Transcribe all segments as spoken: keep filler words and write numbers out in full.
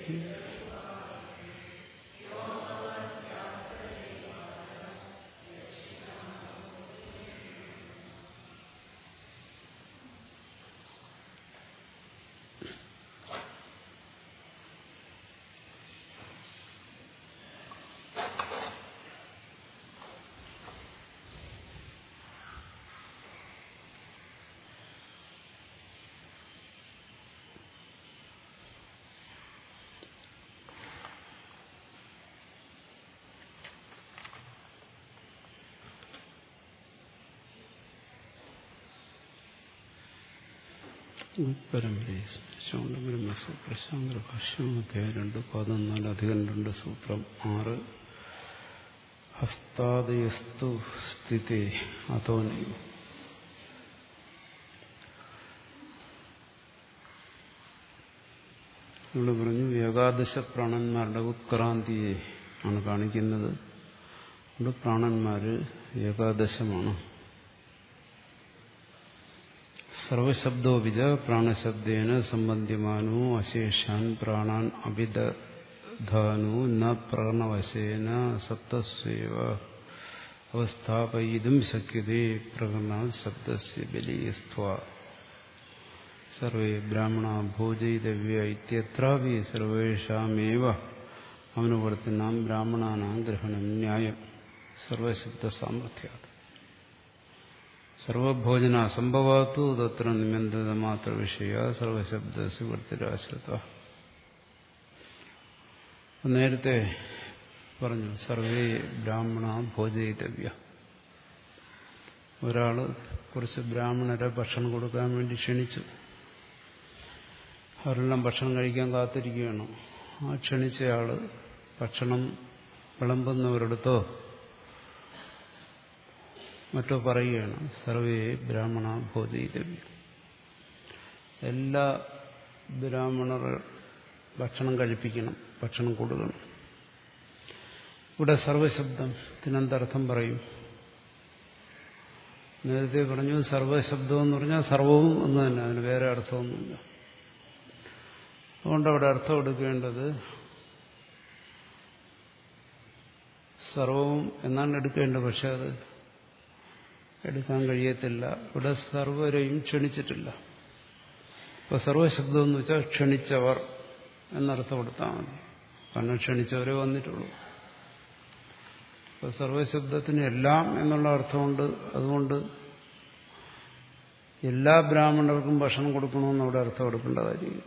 പരമ്പരയെ സ്മരിച്ചുകൊണ്ട് ബ്രഹ്മസൂത്ര ശാങ്കരഭാഷ്യം അധ്യായം രണ്ട് പതിനാല് അധികം രണ്ട് സൂത്രം ആറ് ഹസ്താദയസ്തു സ്ഥിതി അതോനയോ. ഇവിടെ പറഞ്ഞു ഏകാദശ പ്രാണന്മാരുടെ ഉത്ക്രാന്തിയെ ആണ് കാണിക്കുന്നത്. ഇവിടെ പ്രാണന്മാര് ഏകാദശമാണ്. സർവശബ്ദോ വിജ പ്രാണശബ്ദേന സംബന്ധ്യമാനോ അശേഷാൻ പ്രാണാൻ അഭിദധാനോ ന പ്രകരണവശേന സപ്തസ്വേവ അവസ്ഥാപയിതും ശക്യതേ പ്രകരണ ശബ്ദസ്യ ബലീയസ്ത്വാ സർവേ ബ്രാഹ്മണ ഭോജയിതവ്യ ഇത്യത്രാപി സർവേഷാമേവ അനുവർത്തിനാം ബ്രാഹ്മണാനാം ഗ്രഹണം ന്യായം സർവശബ്ദ സാമർഥ്യാത്. സർവഭോജന അസംഭവാത്തു തത്ര നിമന്ത്രിത മാത്ര വിഷയ സർവശബ്ദസ്യ വൃത്തിരാശ്രിത. നേരത്തെ പറഞ്ഞു സർവേ ബ്രാഹ്മണ ഭോജയിതവ്യ. ഒരാള് കുറച്ച് ബ്രാഹ്മണരെ ഭക്ഷണം കൊടുക്കാൻ വേണ്ടി ക്ഷണിച്ചു. അവരെല്ലാം ഭക്ഷണം കഴിക്കാൻ കാത്തിരിക്കുകയാണ്. ആ ക്ഷണിച്ചയാള് ഭക്ഷണം വിളമ്പുന്നവരെടുത്തോ മറ്റോ പറയുകയാണ് സർവേ ബ്രാഹ്മണ ഭോജയിതവ്യ. എല്ലാ ബ്രാഹ്മണർ ഭക്ഷണം കഴിപ്പിക്കണം, ഭക്ഷണം കൊടുക്കണം. ഇവിടെ സർവശബ്ദത്തിനെന്തർത്ഥം പറയും? നേരത്തെ പറഞ്ഞു സർവശബ്ദം എന്ന് പറഞ്ഞാൽ സർവവും എന്ന് തന്നെ, അതിന് വേറെ അർത്ഥമൊന്നുമില്ല. അതുകൊണ്ട് അവിടെ അർത്ഥം എടുക്കേണ്ടത് സർവവും എന്നാണ് എടുക്കേണ്ടത്. പക്ഷെ അത് എടുക്കാൻ കഴിയത്തില്ല. ഇവിടെ സർവരെയും ക്ഷണിച്ചിട്ടില്ല. ഇപ്പൊ സർവശബ്ദം എന്ന് വെച്ചാൽ ക്ഷണിച്ചവർ എന്നർത്ഥം കൊടുത്താൽ മതി. കാരണം ക്ഷണിച്ചവരെ വന്നിട്ടുള്ളൂ. ഇപ്പൊ സർവശബ്ദത്തിന് എല്ലാം എന്നുള്ള അർത്ഥമുണ്ട്. അതുകൊണ്ട് എല്ലാ ബ്രാഹ്മണർക്കും ഭക്ഷണം കൊടുക്കണമെന്ന് അവിടെ അർത്ഥം എടുക്കേണ്ട കാര്യമില്ല.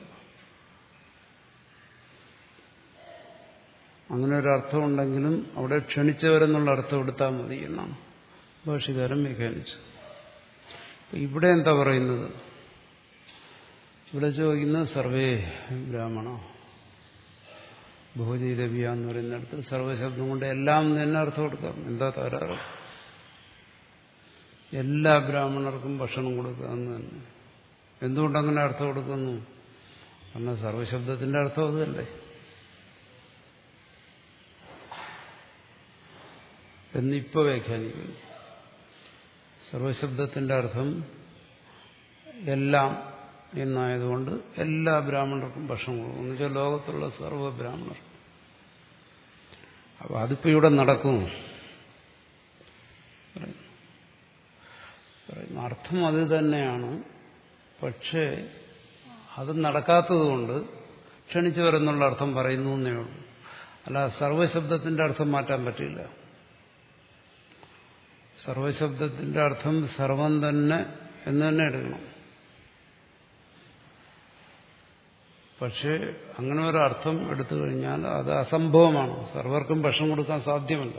അങ്ങനെ ഒരു അർത്ഥമുണ്ടെങ്കിലും അവിടെ ക്ഷണിച്ചവരെന്നുള്ള അർത്ഥം എടുത്താൽ മതി എന്നാണ് ഭാഷ്യകാരൻ വ്യാഖ്യാനിച്ചു. ഇവിടെ എന്താ പറയുന്നത്? ഇവിടെ ചോദിക്കുന്നത് സർവേ ബ്രാഹ്മണ ഭോജയിതവ്യ എന്ന് പറയുന്നിടത്ത് സർവശബ്ദം കൊണ്ട് എല്ലാം തന്നെ അർത്ഥം കൊടുക്കാം. എന്താ തകരാറ്? എല്ലാ ബ്രാഹ്മണർക്കും ഭക്ഷണം കൊടുക്കുക എന്ന് തന്നെ. എന്തുകൊണ്ടങ്ങനെ അർത്ഥം കൊടുക്കുന്നു? കാരണം സർവശബ്ദത്തിന്റെ അർത്ഥം അതല്ലേ. എന്നിപ്പോ വ്യാഖ്യാനിക്കുന്നു. സർവശബ്ദത്തിന്റെ അർത്ഥം എല്ലാം എന്നായതുകൊണ്ട് എല്ലാ ബ്രാഹ്മണർക്കും ഭക്ഷണം കൊടുക്കും എന്ന് വെച്ചാൽ ലോകത്തുള്ള സർവ്വ ബ്രാഹ്മണർ. അപ്പൊ അതിപ്പോ ഇവിടെ നടക്കും. അർത്ഥം അത് തന്നെയാണ്. പക്ഷേ അത് നടക്കാത്തതുകൊണ്ട് ക്ഷണിച്ചവരെന്നുള്ള അർത്ഥം പറയുന്നു എന്നേ ഉള്ളൂ. അല്ല, സർവശബ്ദത്തിന്റെ അർത്ഥം മാറ്റാൻ പറ്റില്ല. സർവശബ്ദത്തിന്റെ അർത്ഥം സർവം തന്നെ എന്ന് തന്നെ എടുക്കണം. പക്ഷേ അങ്ങനെ ഒരു അർത്ഥം എടുത്തു കഴിഞ്ഞാൽ അത് അസംഭവമാണ്. സർവർക്കും ഭക്ഷണം കൊടുക്കാൻ സാധ്യമല്ല.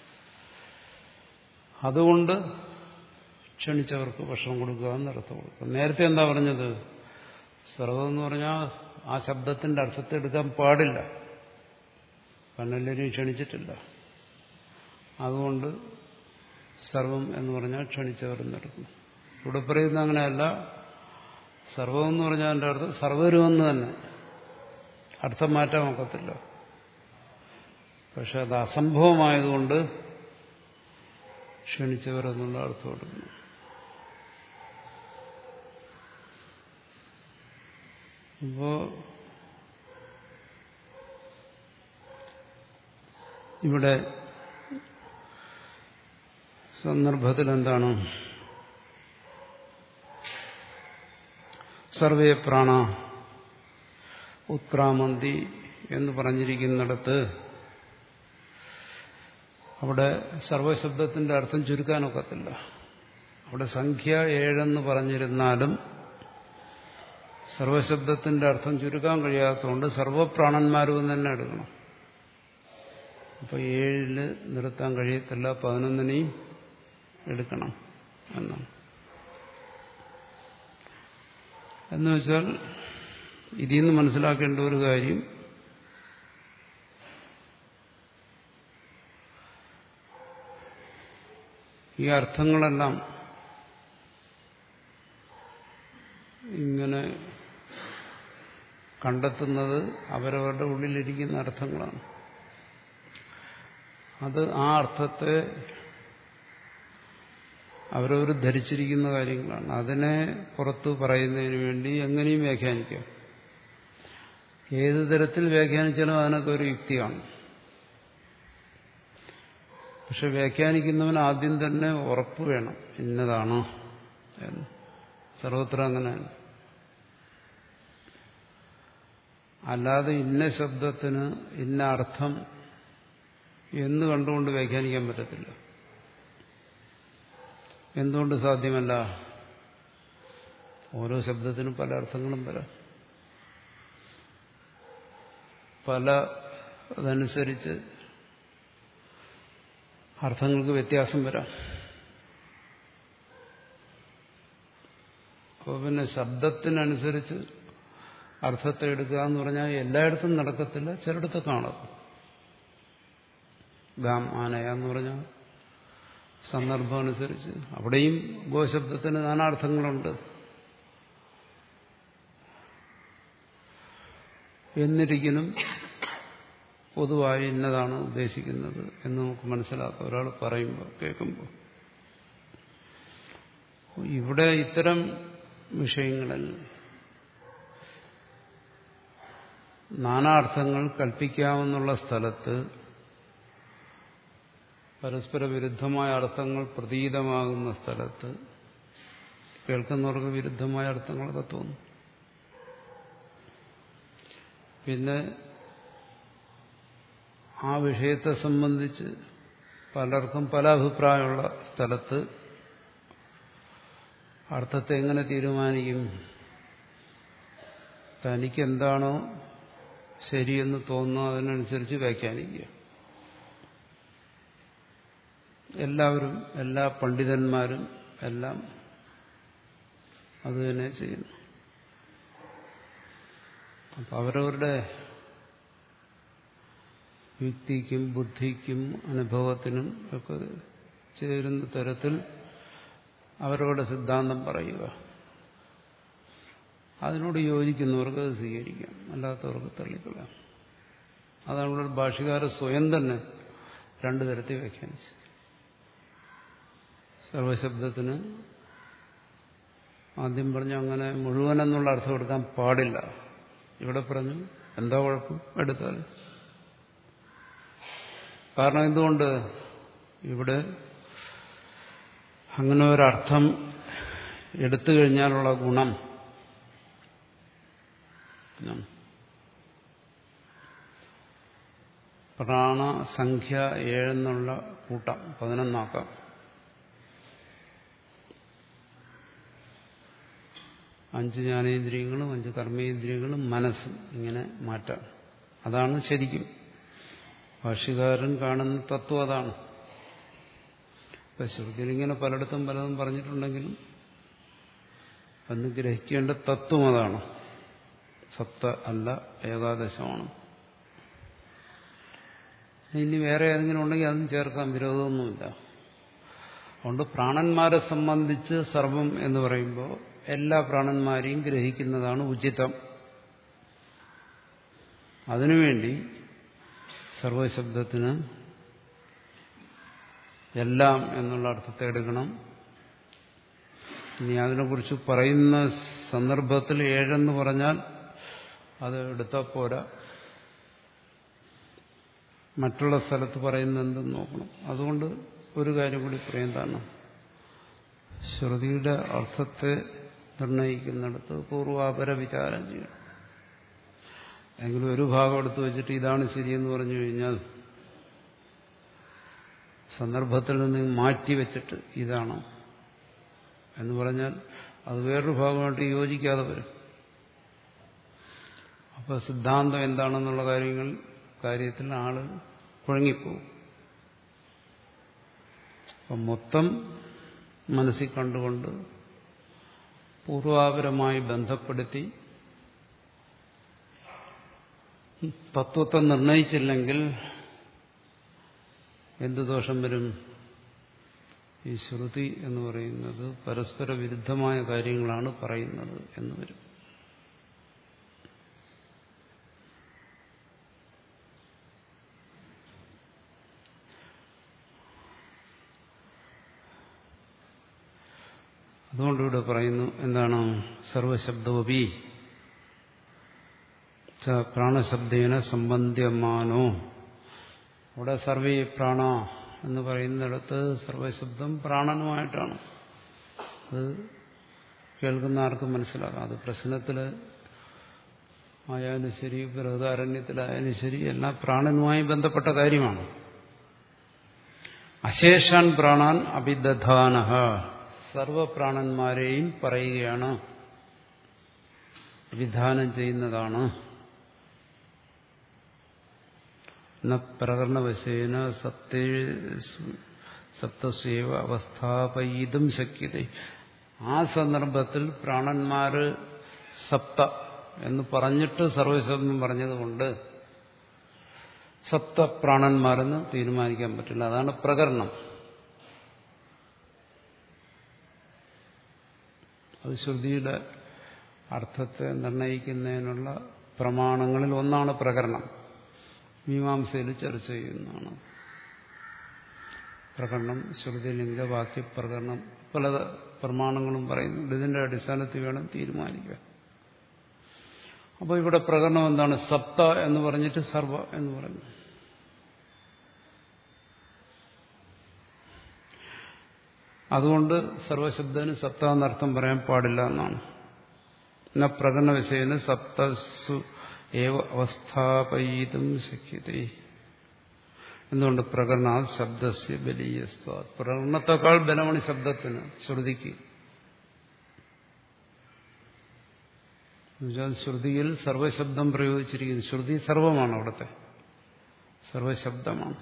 അതുകൊണ്ട് ക്ഷണിച്ചവർക്ക് ഭക്ഷണം കൊടുക്കുക എന്നർത്ഥം കൊടുക്കുക. നേരത്തെ എന്താ പറഞ്ഞത്? സർവം എന്ന് പറഞ്ഞാൽ ആ ശബ്ദത്തിന്റെ അർത്ഥത്തെ എടുക്കാൻ പാടില്ല. കാരണം എല്ലാവരെയും ക്ഷണിച്ചിട്ടില്ല. അതുകൊണ്ട് സർവം എന്ന് പറഞ്ഞാൽ ക്ഷണിച്ചവരെന്നെടുക്കണം. ഇവിടെ പറയുന്ന അങ്ങനെയല്ല. സർവം എന്ന് പറഞ്ഞാൽ എൻ്റെ അർത്ഥം സർവരുമെന്ന് തന്നെ. അർത്ഥം മാറ്റാൻ ഒക്കത്തില്ല. പക്ഷെ അത് അസംഭവമായതുകൊണ്ട് ക്ഷണിച്ചവരെന്നുള്ള അർത്ഥം എടുക്കുന്നു. ഇപ്പോ ഇവിടെ സന്ദർഭത്തിൽ എന്താണ്? സർവേ പ്രാണ ഉത്ക്രാമന്തി എന്ന് പറഞ്ഞിരിക്കുന്നിടത്ത് അവിടെ സർവശബ്ദത്തിന്റെ അർത്ഥം ചുരുക്കാനൊക്കത്തില്ല. അവിടെ സംഖ്യ ഏഴെന്ന് പറഞ്ഞിരുന്നാലും സർവശബ്ദത്തിന്റെ അർത്ഥം ചുരുക്കാൻ കഴിയാത്തതുകൊണ്ട് സർവപ്രാണന്മാരും തന്നെ എടുക്കണം. അപ്പൊ ഏഴില് നിർത്താൻ കഴിയത്തില്ല, പതിനൊന്നിനെയും എടുക്കണം എന്നാണ്. എന്ന് വെച്ചാൽ ഇതിൽ നിന്ന് മനസ്സിലാക്കേണ്ട ഒരു കാര്യം, ഈ അർത്ഥങ്ങളെല്ലാം ഇങ്ങനെ കണ്ടെത്തുന്നത് അവരവരുടെ ഉള്ളിലിരിക്കുന്ന അർത്ഥങ്ങളാണ്. അത് ആ അർത്ഥത്തെ അവരവർ ധരിച്ചിരിക്കുന്ന കാര്യങ്ങളാണ്. അതിനെ പുറത്തു പറയുന്നതിന് വേണ്ടി എങ്ങനെയും വ്യാഖ്യാനിക്കാം. ഏത് തരത്തിൽ വ്യാഖ്യാനിച്ചാലും അതിനൊക്കെ ഒരു യുക്തിയാണ്. പക്ഷെ വ്യാഖ്യാനിക്കുന്നവന് ആദ്യം തന്നെ ഉറപ്പ് വേണം, ഇന്നതാണോ എന്ന്. സർവത്ര അങ്ങനെയാണ്. അല്ലാതെ ഇന്ന ശബ്ദത്തിന് ഇന്ന അർത്ഥം എന്ന് കണ്ടുകൊണ്ട് വ്യാഖ്യാനിക്കാൻ പറ്റത്തില്ല. എന്തുകൊണ്ട് സാധ്യമല്ല? ഓരോ ശബ്ദത്തിനും പല അർത്ഥങ്ങളും വരാം. പല അതനുസരിച്ച് അർത്ഥങ്ങൾക്ക് വ്യത്യാസം വരാം. അപ്പോൾ പിന്നെ ശബ്ദത്തിനനുസരിച്ച് അർത്ഥത്തെ എടുക്കുക എന്ന് പറഞ്ഞാൽ എല്ലായിടത്തും നടക്കത്തില്ല, ചിലയിടത്ത് കാണും. ഗാം ആനയ എന്ന് പറഞ്ഞാൽ സന്ദർഭം അനുസരിച്ച് അവിടെയും ഗോശബ്ദത്തിന് നാനാർത്ഥങ്ങളുണ്ട്. എന്നിരിക്കലും പൊതുവായി ഇന്നതാണ് ഉദ്ദേശിക്കുന്നത് എന്ന് നമുക്ക് മനസ്സിലാക്കാം ഒരാൾ പറയുമ്പോൾ, കേൾക്കുമ്പോൾ. ഇവിടെ ഇത്തരം വിഷയങ്ങളിൽ നാനാർത്ഥങ്ങൾ കൽപ്പിക്കാമെന്നുള്ള സ്ഥലത്ത് പരസ്പര വിരുദ്ധമായ അർത്ഥങ്ങൾ പ്രതീതമാകുന്ന സ്ഥലത്ത് കേൾക്കുന്നവർക്ക് വിരുദ്ധമായ അർത്ഥങ്ങളൊക്കെ തോന്നും. പിന്നെ ആ വിഷയത്തെ സംബന്ധിച്ച് പലർക്കും പല അഭിപ്രായമുള്ള സ്ഥലത്ത് അർത്ഥത്തെ എങ്ങനെ തീരുമാനിക്കും? തനിക്കെന്താണോ ശരിയെന്ന് തോന്നുന്നു അതിനനുസരിച്ച് വ്യാഖ്യാനിക്കുക. എല്ലാവരും, എല്ലാ പണ്ഡിതന്മാരും എല്ലാം അതുതന്നെ ചെയ്യുന്നു. അപ്പം അവരവരുടെ യുക്തിക്കും ബുദ്ധിക്കും അനുഭവത്തിനും ഒക്കെ ചേരുന്ന തരത്തിൽ അവരവരുടെ സിദ്ധാന്തം പറയുക. അതിനോട് യോജിക്കുന്നവർക്ക് അത് സ്വീകരിക്കാം, അല്ലാത്തവർക്ക് തള്ളിക്കളയാം. അതാണ് ഇവിടെ ഭാഷ്യകാരൻ സ്വയം തന്നെ രണ്ടു തരത്തിൽ വ്യാഖ്യാനിച്ചത്. സർവശബ്ദത്തിന് ആദ്യം പറഞ്ഞു അങ്ങനെ മുഴുവനെന്നുള്ള അർത്ഥം എടുക്കാൻ പാടില്ല. ഇവിടെ പറഞ്ഞു എന്താ കുഴപ്പം, എടുത്താൽ. കാരണം എന്തുകൊണ്ട്? ഇവിടെ അങ്ങനെ ഒരർത്ഥം എടുത്തു കഴിഞ്ഞാലുള്ള ഗുണം പ്രാണസംഖ്യ ഏഴെന്നുള്ള കൂട്ടം പതിനൊന്നാക്കാം. അഞ്ച് ജ്ഞാനേന്ദ്രിയങ്ങളും അഞ്ച് കർമ്മേന്ദ്രിയങ്ങളും മനസ്സും ഇങ്ങനെ മാറ്റാം. അതാണ് ശരിക്കും ഭാഷ്യകാരൻ കാണുന്ന തത്വം. അതാണ്. ഇപ്പൊ ശ്രുതിയിൽ ഇങ്ങനെ പലയിടത്തും പലതും പറഞ്ഞിട്ടുണ്ടെങ്കിലും അന്ന് ഗ്രഹിക്കേണ്ട തത്വം അതാണ്. സപ്ത അല്ല, ഏകാദശമാണ്. ഇനി വേറെ ഏതെങ്കിലും ഉണ്ടെങ്കിൽ അതും ചേർക്കാൻ വിരോധമൊന്നുമില്ല. അതുകൊണ്ട് പ്രാണന്മാരെ സംബന്ധിച്ച് സർവം എന്ന് പറയുമ്പോൾ എല്ലാ പ്രാണന്മാരെയും ഗ്രഹിക്കുന്നതാണ് ഉചിതം. അതിനുവേണ്ടി സർവശബ്ദത്തിന് എല്ലാം എന്നുള്ള അർത്ഥത്തെ എടുക്കണം. ഇനി അതിനെക്കുറിച്ച് പറയുന്ന സന്ദർഭത്തിൽ ഏഴെന്ന് പറഞ്ഞാൽ അത് എടുത്താൽ പോരാ. മറ്റുള്ള സ്ഥലത്ത് പറയുന്നത് എന്തെന്ന് നോക്കണം. അതുകൊണ്ട് ഒരു കാര്യം കൂടി പറയുന്നതാണ്, ശ്രുതിയുടെ അർത്ഥത്തെ നിർണയിക്കുന്നിടത്ത് പൂർവാപര വിചാരം ചെയ്യണം. എങ്കിലും ഒരു ഭാഗം എടുത്തു വെച്ചിട്ട് ഇതാണ് ശരിയെന്ന് പറഞ്ഞു കഴിഞ്ഞാൽ സന്ദർഭത്തിൽ നിന്ന് മാറ്റി വെച്ചിട്ട് ഇതാണ് എന്ന് പറഞ്ഞാൽ അത് വേറൊരു ഭാഗമായിട്ട് യോജിക്കാതെ വരും. അപ്പോൾ സിദ്ധാന്തം എന്താണെന്നുള്ള കാര്യങ്ങൾ കാര്യത്തിൽ ആള് കുഴങ്ങിപ്പോകും. അപ്പം മൊത്തം മനസ്സിൽ കണ്ടുകൊണ്ട് പൂർവാപരമായി ബന്ധപ്പെടുത്തി തത്വത്തെ നിർണയിച്ചില്ലെങ്കിൽ എന്ത് ദോഷം വരും? ഈ ശ്രുതി എന്ന് പറയുന്നത് പരസ്പര വിരുദ്ധമായ കാര്യങ്ങളാണ് പറയുന്നത് എന്ന് വരും. അതുകൊണ്ടിവിടെ പറയുന്നു എന്താണ്? സർവശബ്ദോപി പ്രാണശബ്ദേന സംബന്ധ്യമാനോ. അവിടെ സർവേ പ്രാണ എന്ന് പറയുന്നിടത്ത് സർവശബ്ദം പ്രാണനുമായിട്ടാണ്. അത് കേൾക്കുന്ന ആർക്കും മനസ്സിലാക്കാം. അത് പ്രശ്നത്തിൽ ആയാലും ശരി, ബൃഹദാരണ്യത്തിലായാലും ശരി, എല്ലാം പ്രാണനുമായി ബന്ധപ്പെട്ട കാര്യമാണ്. അശേഷാൻ പ്രാണാൻ അഭിദധാനഃ, സർവപ്രാണന്മാരെയും പറയുകയാണ്, വിധാനം ചെയ്യുന്നതാണ്. ന പ്രകരണവശേന സപ്തേ സപ്തസ്യേവ അവസ്ഥാപയിതും ശക്യത. ആ സന്ദർഭത്തിൽ പ്രാണന്മാര് സപ്ത എന്ന് പറഞ്ഞിട്ട് സർവശബ്ദം പറഞ്ഞതുകൊണ്ട് സപ്ത പ്രാണന്മാരെന്ന് തീരുമാനിക്കാൻ പറ്റില്ല. അതാണ് പ്രകരണം. അത് ശ്രുതിയുടെ അർത്ഥത്തെ നിർണയിക്കുന്നതിനുള്ള പ്രമാണങ്ങളിൽ ഒന്നാണ് പ്രകരണം. മീമാംസയിൽ ചർച്ച ചെയ്യുന്നതാണ് പ്രകരണം. ശ്രുതിലിംഗ വാക്യ പ്രകരണം പല പ്രമാണങ്ങളും പറയുന്നുണ്ട്. ഇതിന്റെ അടിസ്ഥാനത്തിൽ വേണം തീരുമാനിക്കാൻ. അപ്പോൾ ഇവിടെ പ്രകരണം എന്താണ്? സപ്ത എന്ന് പറഞ്ഞിട്ട് സർവ എന്ന് പറഞ്ഞു. അതുകൊണ്ട് സർവശബ്ദത്തിന് സപ്ത എന്നർത്ഥം പറയാൻ പാടില്ല എന്നാണ്. ന പ്രകരണ വിഷയന് സപ്തസു ഏവ അവസ്ഥാപയിതും ശക്യത. എന്തുകൊണ്ട്? പ്രകരണ ശബ്ദസ്യ ബലീയസ്ത്വ. പ്രകരണത്തെക്കാൾ ബലമാണ് ശബ്ദത്തിന്, ശ്രുതിക്ക്. എന്നുവെച്ചാൽ ശ്രുതിയിൽ സർവശബ്ദം പ്രയോഗിച്ചിരിക്കുന്നു. ശ്രുതി സർവമാണ്, അവിടുത്തെ സർവശബ്ദമാണ്.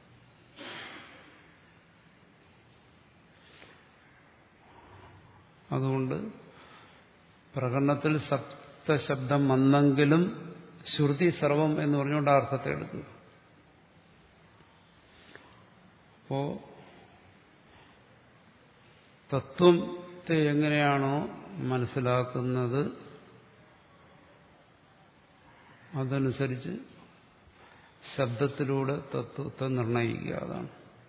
അതുകൊണ്ട് പ്രകരണത്തിൽ സപ്തശബ്ദം വന്നെങ്കിലും ശ്രുതി സർവം എന്ന് പറഞ്ഞുകൊണ്ട് ആ അർത്ഥത്തെ എടുക്കുന്നു. അപ്പോ തത്വത്തെ എങ്ങനെയാണോ മനസ്സിലാക്കുന്നത് അതനുസരിച്ച് ശബ്ദത്തിലൂടെ തത്വത്തെ നിർണയിക്കുക. അതാണ്.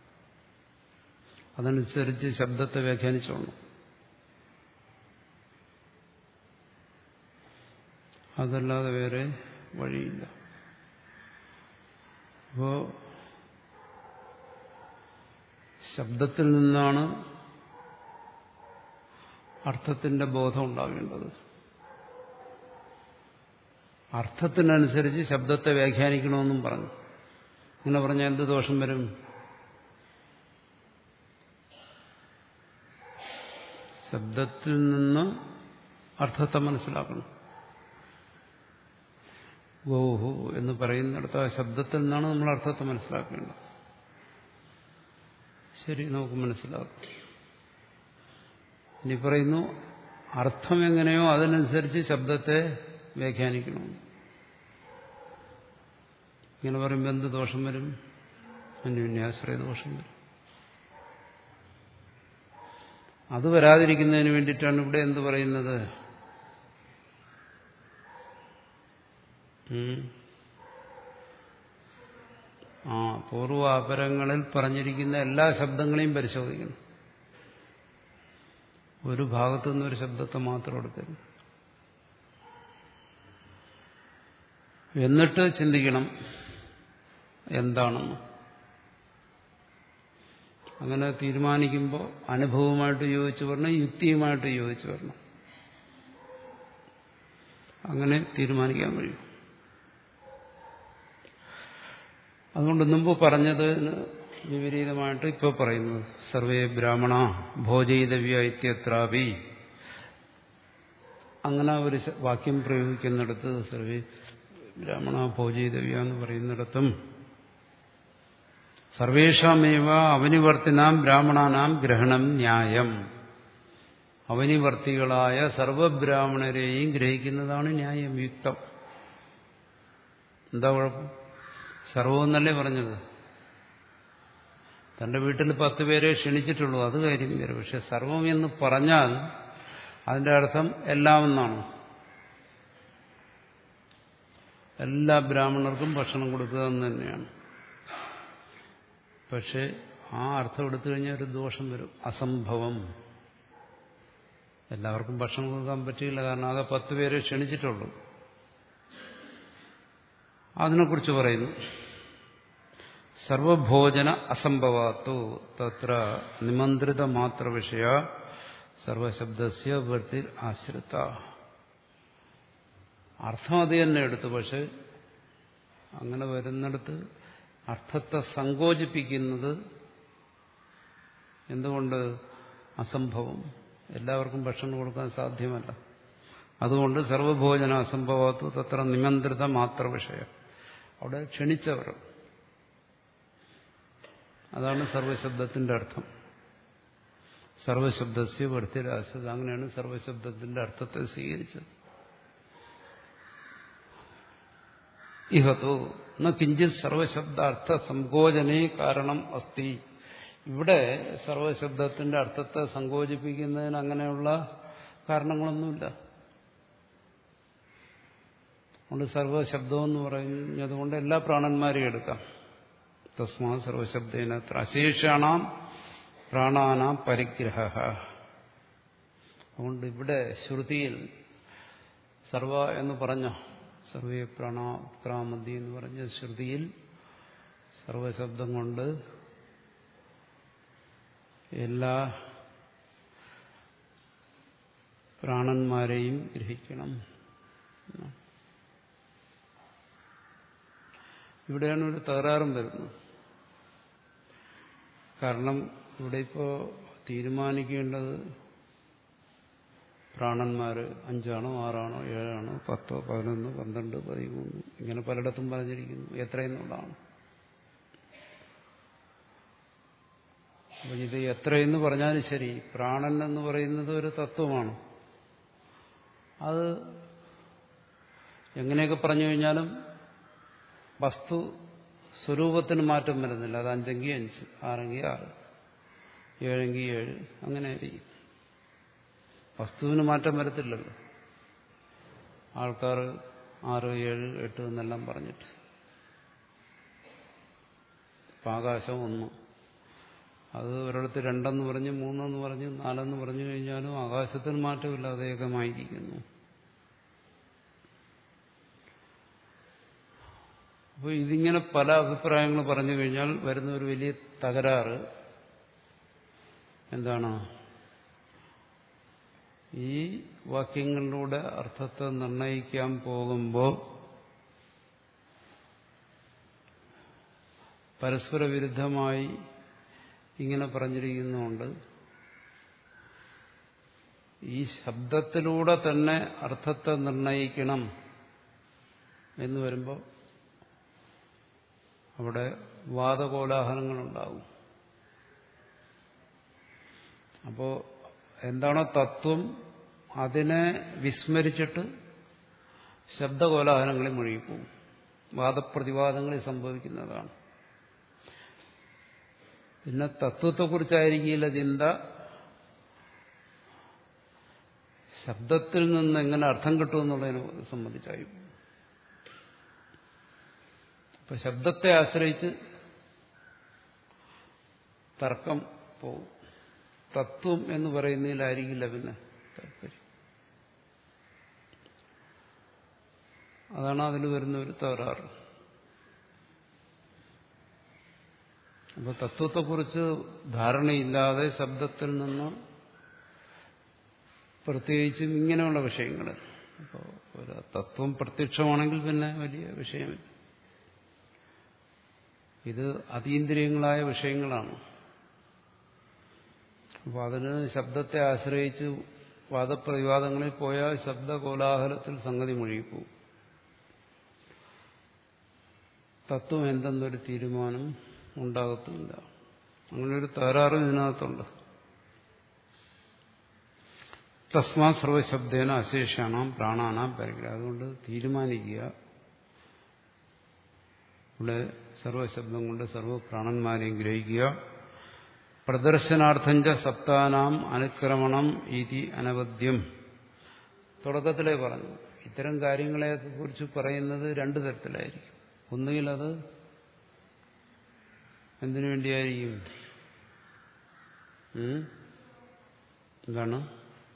അതനുസരിച്ച് ശബ്ദത്തെ വ്യാഖ്യാനിച്ചോളൂ. അതല്ലാതെ വേറെ വഴിയില്ല. അപ്പോ ശബ്ദത്തിൽ നിന്നാണ് അർത്ഥത്തിന്റെ ബോധം ഉണ്ടാകേണ്ടത്. അർത്ഥത്തിനനുസരിച്ച് ശബ്ദത്തെ വ്യാഖ്യാനിക്കണമെന്നും പറഞ്ഞു. ഇങ്ങനെ പറഞ്ഞാൽ എന്ത് ദോഷം വരും? ശബ്ദത്തിൽ നിന്ന് അർത്ഥത്തെ മനസ്സിലാക്കണം. ഗോഹു എന്ന് പറയുന്നിടത്ത് ആ ശബ്ദത്തിൽ നിന്നാണ് നമ്മൾ അർത്ഥത്തെ മനസ്സിലാക്കേണ്ടത്. ശരി, നമുക്ക് മനസ്സിലാക്കാം. ഇനി പറയുന്നു അർത്ഥം എങ്ങനെയോ അതിനനുസരിച്ച് ശബ്ദത്തെ വ്യാഖ്യാനിക്കണം. ഇങ്ങനെ പറയുമ്പോൾ എന്ത് ദോഷം വരും? അന്യോന്യാശ്രയ ദോഷം വരും. അത് വരാതിരിക്കുന്നതിന് വേണ്ടിയിട്ടാണ് ഇവിടെ എന്ത് പറയുന്നത്? ആ പൂർവാപരങ്ങളിൽ പറഞ്ഞിരിക്കുന്ന എല്ലാ ശബ്ദങ്ങളെയും പരിശോധിക്കണം. ഒരു ഭാഗത്തു നിന്നൊരു ശബ്ദത്തെ മാത്രം എടുക്കരുത്. എന്നിട്ട് ചിന്തിക്കണം എന്താണെന്ന്. അങ്ങനെ തീരുമാനിക്കുമ്പോൾ അനുഭവമായിട്ട് യോജിച്ച് വരണം, യുക്തിയുമായിട്ട് യോജിച്ച് വരണം. അങ്ങനെ തീരുമാനിക്കാൻ കഴിയും. അതുകൊണ്ട് മുമ്പ് പറഞ്ഞതിന് വിപരീതമായിട്ട് ഇപ്പോൾ പറയുന്നത് സർവേ ബ്രാഹ്മണ ഭോജയിതവ്യ ഇത്യത്രാപി, അങ്ങനെ ഒരു വാക്യം പ്രയോഗിക്കുന്നിടത്ത് സർവേ ബ്രാഹ്മണ ഭോജയിതവ്യ എന്ന് പറയുന്നിടത്തും സർവേഷാമേവ അവനിവർത്തിനാം ബ്രാഹ്മണാനാം ഗ്രഹണം ന്യായം, അവനിവർത്തികളായ സർവബ്രാഹ്മണരെയും ഗ്രഹിക്കുന്നതാണ് ന്യായം, യുക്തം. എന്താ കുഴപ്പം? സർവമെന്നല്ലേ പറഞ്ഞത്. തന്റെ വീട്ടിൽ പത്ത് പേരെ ക്ഷണിച്ചിട്ടുള്ളൂ, അത് കാര്യം വേറെ. പക്ഷെ സർവം എന്ന് പറഞ്ഞാൽ അതിന്റെ അർത്ഥം എല്ലാം എന്നാണ്. എല്ലാ ബ്രാഹ്മണർക്കും ഭക്ഷണം കൊടുക്കുക എന്ന് തന്നെയാണ്. പക്ഷെ ആ അർത്ഥം എടുത്തു കഴിഞ്ഞാൽ ഒരു ദോഷം വരും, അസംഭവം. എല്ലാവർക്കും ഭക്ഷണം കൊടുക്കാൻ പറ്റില്ല, കാരണം ആകെ പത്ത് പേരെ ക്ഷണിച്ചിട്ടുള്ളൂ. അതിനെക്കുറിച്ച് പറയുന്നു. സർവഭോജന അസംഭവാത്തു തത്ര നിമന്ത്രിത മാത്ര വിഷയ സർവശബ്ദസ്യ വൃത്തിർ ആശ്രിത. അർത്ഥം അത് തന്നെ എടുത്തു. പക്ഷെ അങ്ങനെ വരുന്നിടത്ത് അർത്ഥത്തെ സങ്കോചിപ്പിക്കുന്നത് എന്തുകൊണ്ട്? അസംഭവം. എല്ലാവർക്കും ഭക്ഷണം കൊടുക്കാൻ സാധ്യമല്ല. അതുകൊണ്ട് സർവഭോജന അസംഭവത്തു തത്ര നിമന്ത്രിത മാത്ര വിഷയം. അവിടെ ക്ഷണിച്ചവർ, അതാണ് സർവശബ്ദത്തിന്റെ അർത്ഥം. സർവശബ്ദസ്യ വൃത്തിരാശ്രിത, അങ്ങനെയാണ് സർവശബ്ദത്തിന്റെ അർത്ഥത്തെ സ്വീകരിച്ചത്. ഇഹതോ ന കിഞ്ചിത് സർവശബ്ദാർത്ഥ സങ്കോചനേ കാരണം അസ്തി. ഇവിടെ സർവശബ്ദത്തിന്റെ അർത്ഥത്തെ സങ്കോചിപ്പിക്കുന്നതിന് അങ്ങനെയുള്ള കാരണങ്ങളൊന്നുമില്ല. അതുകൊണ്ട് സർവശബ്ദമെന്ന് പറഞ്ഞതുകൊണ്ട് എല്ലാ പ്രാണന്മാരെയും എടുക്കാം. തസ്മാ സർവശബ്ദേന അശേഷാണാം പ്രാണാനാം പരിഗ്രഹ. അതുകൊണ്ട് ഇവിടെ ശ്രുതിയിൽ സർവ എന്ന് പറഞ്ഞ സർവേ പ്രാണാക്രാമതി എന്ന് പറഞ്ഞ ശ്രുതിയിൽ സർവശബ്ദം കൊണ്ട് എല്ലാ പ്രാണന്മാരെയും ഗ്രഹിക്കണം. ഇവിടെയാണ് ഒരു തകരാറും വരുന്നത്. കാരണം ഇവിടെ ഇപ്പോൾ തീരുമാനിക്കേണ്ടത് പ്രാണന്മാർ അഞ്ചാണോ ആറാണോ ഏഴാണോ പത്തോ പതിനൊന്ന് പന്ത്രണ്ട് പതിമൂന്ന് ഇങ്ങനെ പലയിടത്തും പറഞ്ഞിരിക്കുന്നു എത്രയെന്നുള്ളതാണ്. അപ്പം ഇത് എത്രയെന്ന് പറഞ്ഞാലും ശരി, പ്രാണൻ എന്ന് പറയുന്നത് ഒരു തത്വമാണ്. അത് എങ്ങനെയൊക്കെ പറഞ്ഞു കഴിഞ്ഞാലും വസ്തു സ്വരൂപത്തിന് മാറ്റം വരുന്നില്ല. അത് അഞ്ചെങ്കിൽ അഞ്ച്, ആറെങ്കിൽ ആറ്, ഏഴെങ്കിൽ ഏഴ്, അങ്ങനെ ആയിരിക്കും. വസ്തുവിന് മാറ്റം വരത്തില്ലല്ലോ. ആൾക്കാർ ആറ് ഏഴ് എട്ട് എന്നെല്ലാം പറഞ്ഞിട്ട്. ഇപ്പം ആകാശം ഒന്ന്, അത് ഒരിടത്ത് രണ്ടെന്ന് പറഞ്ഞ് മൂന്നെന്ന് പറഞ്ഞ് നാലെന്ന് പറഞ്ഞു കഴിഞ്ഞാലും ആകാശത്തിന് മാറ്റമില്ല, അത് ഏകമായിരിക്കുന്നു. അപ്പോൾ ഇതിങ്ങനെ പല അഭിപ്രായങ്ങൾ പറഞ്ഞു കഴിഞ്ഞാൽ വരുന്ന ഒരു വലിയ തകരാറ് എന്താണ്? ഈ വാക്യങ്ങളിലൂടെ അർത്ഥത്തെ നിർണയിക്കാൻ പോകുമ്പോൾ പരസ്പര വിരുദ്ധമായി ഇങ്ങനെ പറഞ്ഞിരിക്കുന്നുണ്ട്. ഈ ശബ്ദത്തിലൂടെ തന്നെ അർത്ഥത്തെ നിർണയിക്കണം എന്ന് വരുമ്പോൾ അവിടെ വാദകോലാഹലങ്ങളുണ്ടാവും. അപ്പോൾ എന്താണോ തത്വം അതിനെ വിസ്മരിച്ചിട്ട് ശബ്ദകോലാഹലങ്ങളിൽ മുഴുകിപ്പോവും. വാദപ്രതിവാദങ്ങളിൽ സംഭവിക്കുന്നതാണ്. പിന്നെ തത്വത്തെക്കുറിച്ചായിരിക്കില്ല ചിന്ത, ശബ്ദത്തിൽ നിന്ന് എങ്ങനെ അർത്ഥം കിട്ടുമെന്നുള്ളതിനെ സംബന്ധിച്ചായി. ഇപ്പൊ ശബ്ദത്തെ ആശ്രയിച്ച് തർക്കം പോകും. തത്വം എന്ന് പറയുന്നതിലായിരിക്കില്ല പിന്നെ താല്പര്യം. അതാണ് അതിൽ വരുന്ന ഒരു തകരാറ്. അപ്പോൾ തത്വത്തെക്കുറിച്ച് ധാരണയില്ലാതെ ശബ്ദത്തിൽ നിന്ന് പ്രത്യേകിച്ചും ഇങ്ങനെയുള്ള വിഷയങ്ങൾ, അപ്പോൾ ഒരു തത്വം പ്രത്യക്ഷമാണെങ്കിൽ പിന്നെ വലിയ വിഷയമില്ല. ഇത് അതീന്ദ്രിയങ്ങളായ വിഷയങ്ങളാണ്. അപ്പോൾ അതിന് ശബ്ദത്തെ ആശ്രയിച്ച് വാദപ്രതിവാദങ്ങളിൽ പോയാൽ ശബ്ദകോലാഹലത്തിൽ സംഗതി മുഴുകിപ്പോവും. തത്വം എന്തെന്നൊരു തീരുമാനം ഉണ്ടാകത്തുമില്ല. അങ്ങനെയൊരു തകരാറ് ഇതിനകത്തുണ്ട്. തസ്മാ സർവശബ്ദേന അശേഷാണാം പ്രാണാനാം പരിഗ്രഹം. അതുകൊണ്ട് തീരുമാനിക്കുക, ഇവിടെ സർവശബ്ദം കൊണ്ട് സർവപ്രാണന്മാരെയും ഗ്രഹിക്കുക. പ്രദർശനാർത്ഥഞ്ച സപ്താനാം അനുക്രമണം ഇതി അനവദ്യം. തുടക്കത്തിലേ പറഞ്ഞു, ഇത്തരം കാര്യങ്ങളെയൊക്കെ കുറിച്ച് പറയുന്നത് രണ്ടു തരത്തിലായിരിക്കും. ഒന്നുകിൽ അത് എന്തിനു വേണ്ടിയായിരിക്കും? എന്താണ്?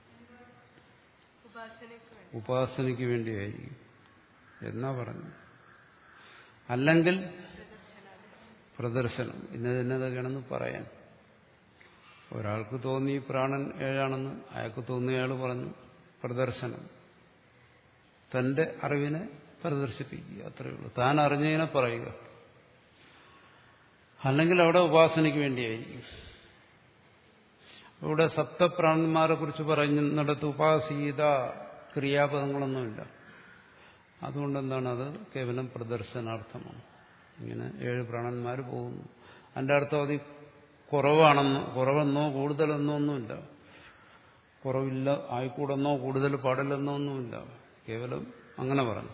ഉപാസനയ്ക്ക് വേണ്ടിയായിരിക്കും എന്നാ പറഞ്ഞു. അല്ലെങ്കിൽ പ്രദർശനം, ഇന്നതിന്നതൊക്കെയാണെന്ന് പറയാൻ. ഒരാൾക്ക് തോന്നി പ്രാണൻ ഏഴാണെന്ന്, അയാൾക്ക് തോന്നിയയാൾ പറഞ്ഞു പ്രദർശനം. തന്റെ അറിവിനെ പ്രദർശിപ്പിക്കുക, അത്രയേ ഉള്ളൂ. താൻ അറിഞ്ഞതിനെ പറയുക. അല്ലെങ്കിൽ അവിടെ ഉപാസനയ്ക്ക് വേണ്ടിയായിരിക്കും. ഇവിടെ സപ്തപ്രാണന്മാരെ കുറിച്ച് പറയുന്നിടത്ത് ഉപാസീത ക്രിയാപദങ്ങളൊന്നുമില്ല. അതുകൊണ്ട് എന്താണ്, അത് കേവലം പ്രദർശനാർത്ഥമാണ്. ഇങ്ങനെ ഏഴ് പ്രാണന്മാർ പോകുന്നു. അതിൻ്റെ അർത്ഥം അത് കുറവാണെന്നോ കുറവെന്നോ കൂടുതലെന്നോ ഒന്നുമില്ല. കുറവില്ല ആയിക്കൂടെന്നോ കൂടുതൽ പാടില്ലെന്നോ ഒന്നുമില്ല. കേവലം അങ്ങനെ പറഞ്ഞു.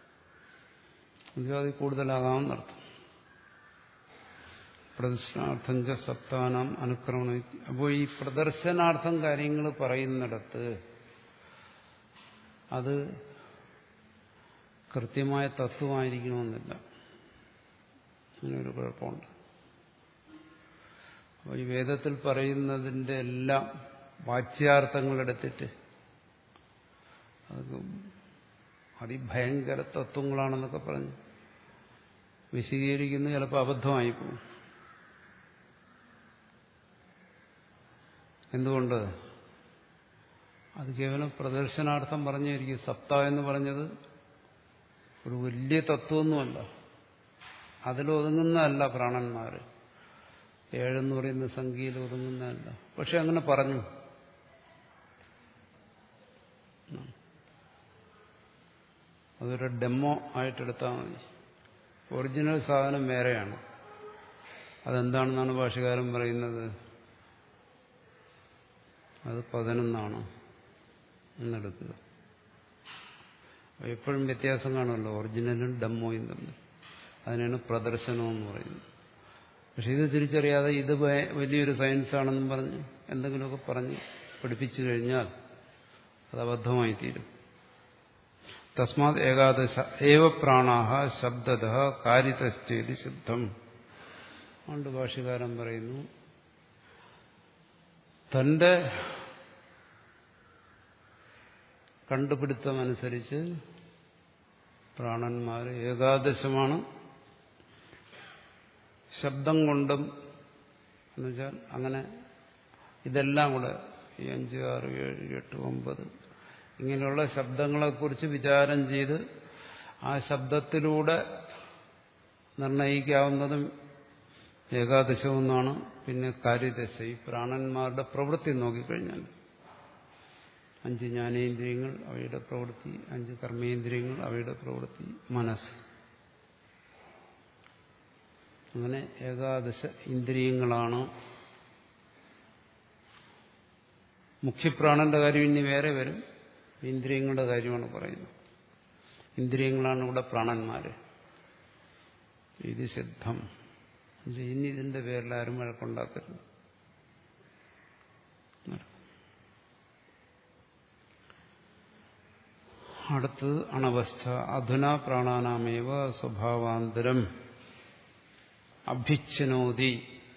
അത് കൂടുതലാകാമെന്നർത്ഥം. പ്രദർശനാർത്ഥം ച സപ്താനാം അനുക്രമണം. അപ്പോൾ ഈ പ്രദർശനാർത്ഥം കാര്യങ്ങൾ പറയുന്നിടത്ത് അത് കൃത്യമായ തത്വമായിരിക്കണമെന്നില്ല. അങ്ങനെയൊരു കുഴപ്പമുണ്ട്. അപ്പോൾ ഈ വേദത്തിൽ പറയുന്നതിൻ്റെ എല്ലാം വാച്യാർത്ഥങ്ങളെടുത്തിട്ട് അത് അതിഭയങ്കര തത്വങ്ങളാണെന്നൊക്കെ പറഞ്ഞ് വിശദീകരിക്കുന്നത് ചിലപ്പോൾ അബദ്ധമായി പോകും. എന്തുകൊണ്ട്? അത് കേവലം പ്രദർശനാർത്ഥം പറഞ്ഞായിരിക്കും. സപ്ത എന്ന് പറഞ്ഞത് ഒരു വലിയ തത്വമൊന്നുമല്ല, അതിലൊതുങ്ങുന്നതല്ല പ്രാണന്മാർ. ഏഴെന്ന് പറയുന്ന സംഖ്യയിൽ ഒതുങ്ങുന്നതല്ല. പക്ഷെ അങ്ങനെ പറഞ്ഞു. അതൊരു ഡെമോ ആയിട്ടെടുത്താൽ മതി. ഒറിജിനൽ സാധനം വേറെയാണ്. അതെന്താണെന്നാണ് ഭാഷകാരൻ പറയുന്നത്? അത് പതിനൊന്നാണ് എന്നെടുക്കുക. എപ്പോഴും വ്യത്യാസം കാണുമല്ലോ ഒറിജിനലും ഡെമ്മോയും തമ്മിൽ. അതിനാണ് പ്രദർശനമെന്ന് പറയുന്നത്. പക്ഷെ ഇത് തിരിച്ചറിയാതെ ഇത് വലിയൊരു സയൻസാണെന്നും പറഞ്ഞ് എന്തെങ്കിലുമൊക്കെ പറഞ്ഞ് പഠിപ്പിച്ചു കഴിഞ്ഞാൽ അത് അബദ്ധമായി തീരും. തസ്മാത് ഏകാദശ ഏവ പ്രാണാഹ ശബ്ദതഃ കാരിതശ്ചേതി ശുദ്ധം. അതുകൊണ്ട് ഭാഷ്യകാരൻ പറയുന്നു, തന്റെ കണ്ടുപിടുത്തമനുസരിച്ച് പ്രാണന്മാർ ഏകാദശമാണ്. ശബ്ദം കൊണ്ടും എന്നുവെച്ചാൽ അങ്ങനെ ഇതെല്ലാം കൂടെ ഈ അഞ്ച് ആറ് ഏഴ് എട്ട് ഒമ്പത് ഇങ്ങനെയുള്ള ശബ്ദങ്ങളെക്കുറിച്ച് വിചാരം ചെയ്ത് ആ ശബ്ദത്തിലൂടെ നിർണയിക്കാവുന്നതും ഏകാദശമെന്നാണ്. പിന്നെ കാര്യദശ, ഈ പ്രാണന്മാരുടെ പ്രവൃത്തി നോക്കിക്കഴിഞ്ഞാൽ അഞ്ച് ജ്ഞാനേന്ദ്രിയങ്ങൾ, അവയുടെ പ്രവൃത്തി, അഞ്ച് കർമ്മേന്ദ്രിയങ്ങൾ, അവയുടെ പ്രവൃത്തി, മനസ്സ്, അങ്ങനെ ഏകാദശ ഇന്ദ്രിയങ്ങളാണ്. മുഖ്യപ്രാണന്റെ കാര്യം ഇനി വേറെ വരും. ഇന്ദ്രിയങ്ങളുടെ കാര്യമാണ് പറയുന്നത്. ഇന്ദ്രിയങ്ങളാണ് ഇവിടെ പ്രാണന്മാര്. ഇത് സിദ്ധം. ഇനി ഇതിന്റെ പേരിൽ ആരും വഴക്കുണ്ടാക്കരുത്. അടുത്ത് അണവസ്ഥ. അധുനാ പ്രാണാനാമേവ സ്വഭാവാന്തരം അഭിച്ഛനോതി.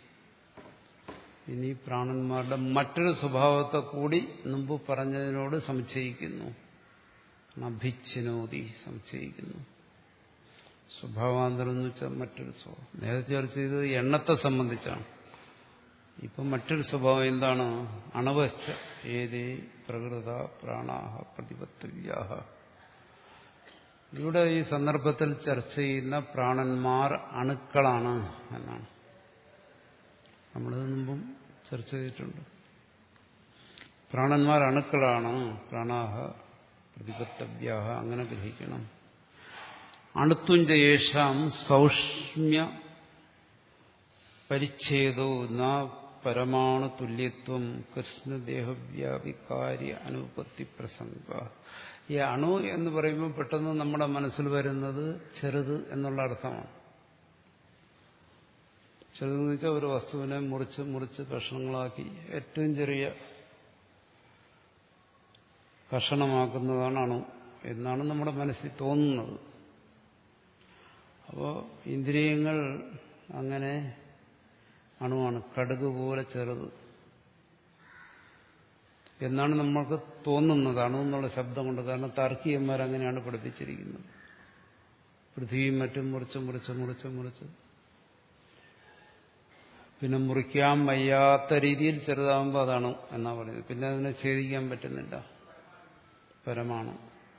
ഇനി പ്രാണന്മാരുടെ മറ്റൊരു സ്വഭാവത്തെ കൂടി മുമ്പ് പറഞ്ഞതിനോട് സംശയിക്കുന്നു. അഭിച്ഛനോതി, സംശയിക്കുന്നു. സ്വഭാവാന്തരം എന്ന് വെച്ചാൽ മറ്റൊരു സ്വഭാവം. നേരത്തെ ചർച്ച ചെയ്തത് എണ്ണത്തെ സംബന്ധിച്ചാണ്. ഇപ്പം മറ്റൊരു സ്വഭാവം എന്താണ്? അണവശ്ച ഏതേ പ്രകൃത പ്രാണാഹ പ്രതിപത്തവ്യാഹ. ഇവിടെ ഈ സന്ദർഭത്തിൽ ചർച്ച ചെയ്യുന്ന പ്രാണന്മാർ അണുക്കളാണ് എന്നാണ്. നമ്മളിത് മുമ്പും ചർച്ച ചെയ്തിട്ടുണ്ട്. പ്രാണന്മാർ അണുക്കളാണ്. പ്രാണാഹ പ്രതിപത്തവ്യാഹ അങ്ങനെ ഗ്രഹിക്കണം. അണുത്വഞ്ചേഷാം സൗഷ്മ്യ പരിച്ഛേദോ ന പരമാണു തുല്യത്വം കൃഷ്ണദേഹവ്യാപികാര്യ അനുപത്തി പ്രസംഗ. ഈ അണു എന്ന് പറയുമ്പോൾ പെട്ടെന്ന് നമ്മുടെ മനസ്സിൽ വരുന്നത് ചെറുത് എന്നുള്ള അർത്ഥമാണ്. ചെറുതെന്ന് വെച്ചാൽ ഒരു വസ്തുവിനെ മുറിച്ച് മുറിച്ച് കഷണങ്ങളാക്കി ഏറ്റവും ചെറിയ കഷണമാക്കുന്നതാണ് അണു എന്നാണ് നമ്മുടെ മനസ്സിൽ തോന്നുന്നത്. അപ്പോൾ ഇന്ദ്രിയങ്ങൾ അങ്ങനെ അണുവാണ്, കടുക് പോലെ ചെറുത് എന്നാണ് നമ്മൾക്ക് തോന്നുന്നത് അണു എന്നുള്ള ശബ്ദം കൊണ്ട്. കാരണം താർക്കികന്മാർ അങ്ങനെയാണ് പഠിപ്പിച്ചിരിക്കുന്നത്. പൃഥ്വിയും മറ്റും മുറിച്ച് മുറിച്ച് മുറിച്ച് മുറിച്ച് പിന്നെ മുറിക്കാൻ വയ്യാത്ത രീതിയിൽ ചെറുതാകുമ്പോൾ അതാണ് എന്നാ പറയുന്നത്. പിന്നെ അതിനെ ഛേദിക്കാൻ പറ്റുന്നില്ല, പരമാണ്.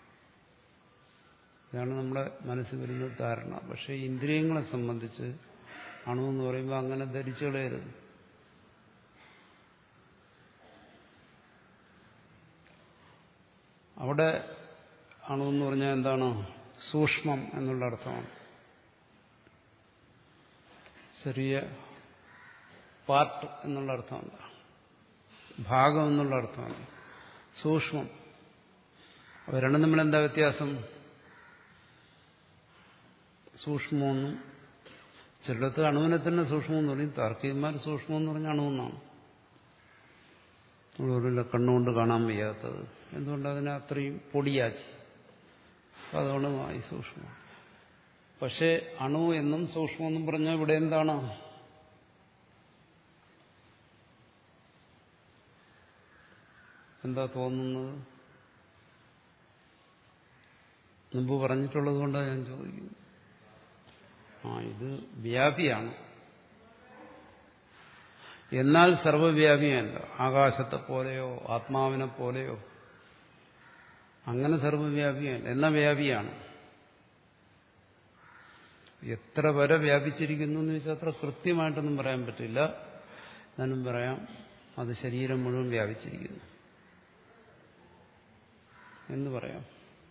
ഇതാണ് നമ്മുടെ മനസ്സിൽ വരുന്ന ധാരണ. പക്ഷെ ഇന്ദ്രിയങ്ങളെ സംബന്ധിച്ച് അണു എന്ന് പറയുമ്പോൾ അങ്ങനെ ധരിച്ചു കളയരുത്. അവിടെ അണു എന്ന് പറഞ്ഞാൽ എന്താണ്? സൂക്ഷ്മം എന്നുള്ള അർത്ഥമാണ്. ചെറിയ പാർട്ട് എന്നുള്ള അർത്ഥമല്ല, ഭാഗം എന്നുള്ള അർത്ഥമാണ്. സൂക്ഷ്മം. അവ രണ്ടും തമ്മിൽ എന്താ വ്യത്യാസം? സൂക്ഷ്മമെന്നും ചിലടത്ത് അണുവിനെ തന്നെ സൂക്ഷ്മമെന്ന് പറയും. താർക്കികന്മാർ സൂക്ഷ്മമെന്ന് പറഞ്ഞ അണുവെന്നാണ്. നമ്മളൊരു കണ്ണുകൊണ്ട് കാണാൻ വയ്യാത്തത് എന്തുകൊണ്ട് അതിനെ അത്രയും പൊടിയാക്കി, അതുകൊണ്ട് ഈ സൂക്ഷ്മം. പക്ഷെ അണു എന്നും സൂക്ഷ്മമെന്നും പറഞ്ഞാൽ ഇവിടെ എന്താണ്? എന്താ തോന്നുന്നത്? മുമ്പ് പറഞ്ഞിട്ടുള്ളത് കൊണ്ടാണ് ഞാൻ ചോദിക്കുന്നത്. ആ ഇത് വ്യാപിയാണ്, എന്നാൽ സർവ്വവ്യാപിയല്ല. ആകാശത്തെ പോലെയോ ആത്മാവിനെ പോലെയോ അങ്ങനെ സർവ്വവ്യാപിയല്ല, എന്നാൽ വ്യാപിയാണ്. എത്ര വരെ വ്യാപിച്ചിരിക്കുന്നു എന്ന് വെച്ചാൽ അത്ര കൃത്യമായിട്ടൊന്നും പറയാൻ പറ്റില്ല. എന്നാലും പറയാം, അത് ശരീരം മുഴുവൻ വ്യാപിച്ചിരിക്കുന്നു എന്ന് പറയാം.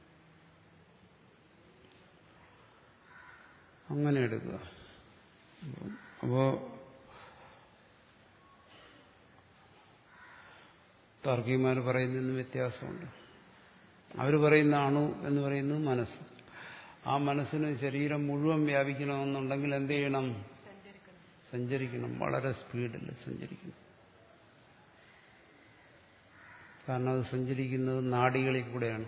അങ്ങനെ എടുക്കുക. അപ്പോ താർക്കികന്മാർ പറയുന്നതിന് വ്യത്യാസമുണ്ട്. അവർ പറയുന്ന അണു എന്ന് പറയുന്നത് മനസ്സ്. ആ മനസ്സിന് ശരീരം മുഴുവൻ വ്യാപിക്കണമെന്നുണ്ടെങ്കിൽ എന്ത് ചെയ്യണം? സഞ്ചരിക്കണം. വളരെ സ്പീഡിൽ സഞ്ചരിക്കണം. കാരണം അത് സഞ്ചരിക്കുന്നത് നാഡികളിൽ കൂടെയാണ്.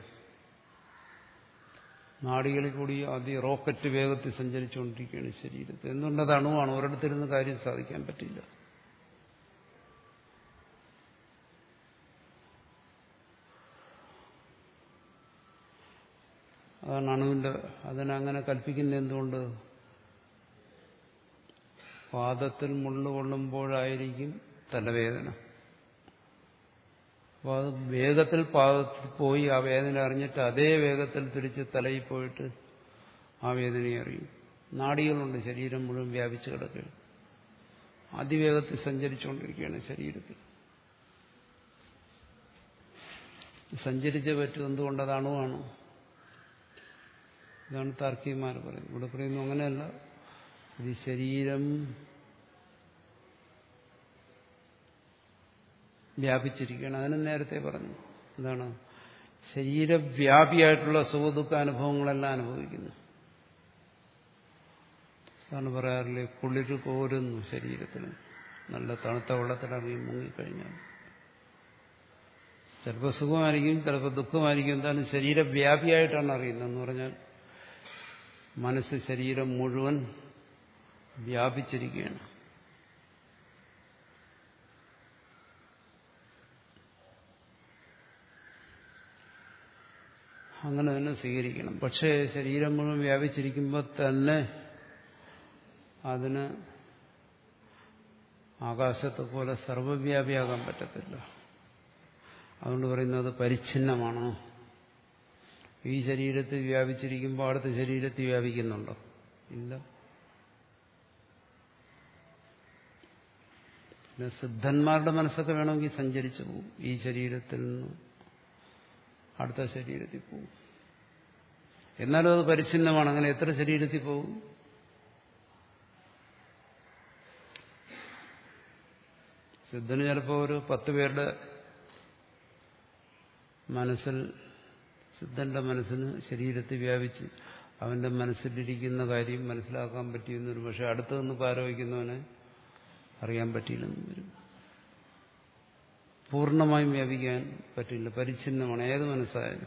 നാഡികളിൽ കൂടി ആദ്യം റോക്കറ്റ് വേഗത്തിൽ സഞ്ചരിച്ചുകൊണ്ടിരിക്കുകയാണ് ശരീരത്തിൽ. എന്തുകൊണ്ടത് അണുവാണ്, ഒരിടത്തിരുന്ന് കാര്യം സാധിക്കാൻ പറ്റില്ല. അതാണ് അണുവിന്റെ. അതിനങ്ങനെ കൽപ്പിക്കുന്നത് എന്തുകൊണ്ട്? പാദത്തിൽ മുള്ളു കൊള്ളുമ്പോഴായിരിക്കും തലവേദന. അപ്പോൾ അത് വേഗത്തിൽ പാദത്തിൽ പോയി ആ വേദന അറിഞ്ഞിട്ട് അതേ വേഗത്തിൽ തിരിച്ച് തലയിൽ പോയിട്ട് ആ വേദനയെ അറിയും. നാഡികളുണ്ട് ശരീരം മുഴുവൻ വ്യാപിച്ചു കിടക്കുകയാണ്. അതിവേഗത്തിൽ സഞ്ചരിച്ചുകൊണ്ടിരിക്കുകയാണ് ശരീരത്തിൽ. സഞ്ചരിച്ചേ പറ്റും. എന്തുകൊണ്ടത് അണുവാണ്. ഇതാണ് താർക്കികന്മാർ പറയുന്നത്. ഇവിടെ പറയുന്നു അങ്ങനെയല്ല, ഇത് ശരീരം വ്യാപിച്ചിരിക്കുകയാണ്. അതിന് നേരത്തെ പറഞ്ഞു എന്താണ്? ശരീരവ്യാപിയായിട്ടുള്ള സുഖദുഃഖ അനുഭവങ്ങളെല്ലാം അനുഭവിക്കുന്നു. അതാണ് പറയാറില്ലേ, കുളിര് കോരുന്നു ശരീരത്തിന്. നല്ല തണുത്ത വെള്ളത്തിലിറങ്ങി മുങ്ങിക്കഴിഞ്ഞാൽ ചിലപ്പോൾ സുഖമായിരിക്കും, ചിലപ്പോൾ ദുഃഖമായിരിക്കും. എന്തായാലും ശരീരവ്യാപിയായിട്ടാണ് അറിയുന്നതെന്ന് പറഞ്ഞാൽ മനസ്സ് ശരീരം മുഴുവൻ വ്യാപിച്ചിരിക്കുകയാണ്. അങ്ങനെ തന്നെ സ്വീകരിക്കണം. പക്ഷേ ശരീരം മുഴുവൻ വ്യാപിച്ചിരിക്കുമ്പോൾ തന്നെ അതിന് ആകാശത്തെ പോലെ സർവ്വവ്യാപിയാകാൻ പറ്റത്തില്ല. അതുകൊണ്ട് പറയുന്നത് പരിച്ഛിന്നമാണ്. ഈ ശരീരത്തിൽ വ്യാപിച്ചിരിക്കുമ്പോൾ അടുത്ത ശരീരത്തിൽ വ്യാപിക്കുന്നുണ്ടോ? ഇല്ല. പിന്നെ സിദ്ധന്മാരുടെ മനസ്സൊക്കെ വേണമെങ്കിൽ സഞ്ചരിച്ചു പോകും. ഈ ശരീരത്തിൽ നിന്ന് അടുത്ത ശരീരത്തിൽ പോകും. എന്നാലും അത് പരിച്ഛിന്നമാണ്. അങ്ങനെ എത്ര ശരീരത്തിൽ പോകും? സിദ്ധന് ചിലപ്പോൾ ഒരു പത്ത് പേരുടെ മനസ്സിൽ, സിദ്ധന്റെ മനസ്സിന് ശരീരത്തിൽ വ്യാപിച്ച് അവന്റെ മനസ്സിലിരിക്കുന്ന കാര്യം മനസ്സിലാക്കാൻ പറ്റിയെന്നൊരു, പക്ഷെ അടുത്ത് നിന്ന് പാരവയ്ക്കുന്നവനെ അറിയാൻ പറ്റിയില്ലെന്നും വരും. പൂർണ്ണമായും വ്യാപിക്കാൻ പറ്റില്ല, പരിച്ഛിന്നമാണ് ഏത് മനസ്സായാലും.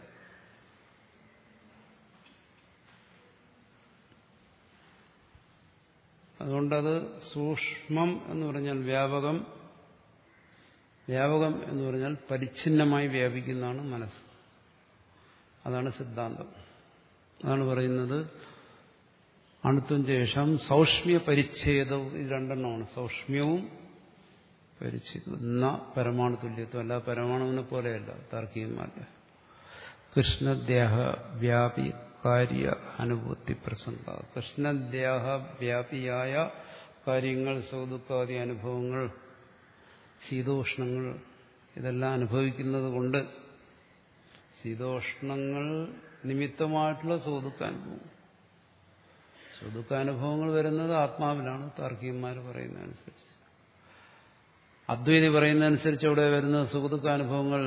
അതുകൊണ്ടത് സൂക്ഷ്മം എന്ന് പറഞ്ഞാൽ വ്യാപകം, വ്യാപകം എന്ന് പറഞ്ഞാൽ പരിച്ഛിന്നമായി വ്യാപിക്കുന്നതാണ് മനസ്സ്. അതാണ് സിദ്ധാന്തം. അതാണ് പറയുന്നത് അണുത്വം ശേഷം സൗഷ്മ്യ പരിച്ഛേദവും. ഇത് രണ്ടെണ്ണമാണ്, സൗഷ്മ്യവും പരിച്ഛേദവും. എന്നാ പരമാണു തുല്യത്വം. അല്ല, പരമാണുവിനെ പോലെയല്ല താർക്കികന്മാരുടെ. കൃഷ്ണദേഹ വ്യാപി കാര്യ അനുഭൂതി പ്രസംഗ. കൃഷ്ണദേഹ വ്യാപിയായ കാര്യങ്ങൾ, സൗദുഃഖാദി അനുഭവങ്ങൾ, ശീതോഷ്ണങ്ങൾ, ഇതെല്ലാം അനുഭവിക്കുന്നത് കൊണ്ട് ശീതോഷ്ണങ്ങൾ നിമിത്തമായിട്ടുള്ള സൗദുഃഖാനുഭവം. സൗദുഃഖാനുഭവങ്ങൾ വരുന്നത് ആത്മാവിലാണ് താർക്കികന്മാർ പറയുന്നതനുസരിച്ച്. അദ്വൈതി പറയുന്നതനുസരിച്ച് എവിടെ വരുന്നത് സുഖദുഃഖാനുഭവങ്ങൾ?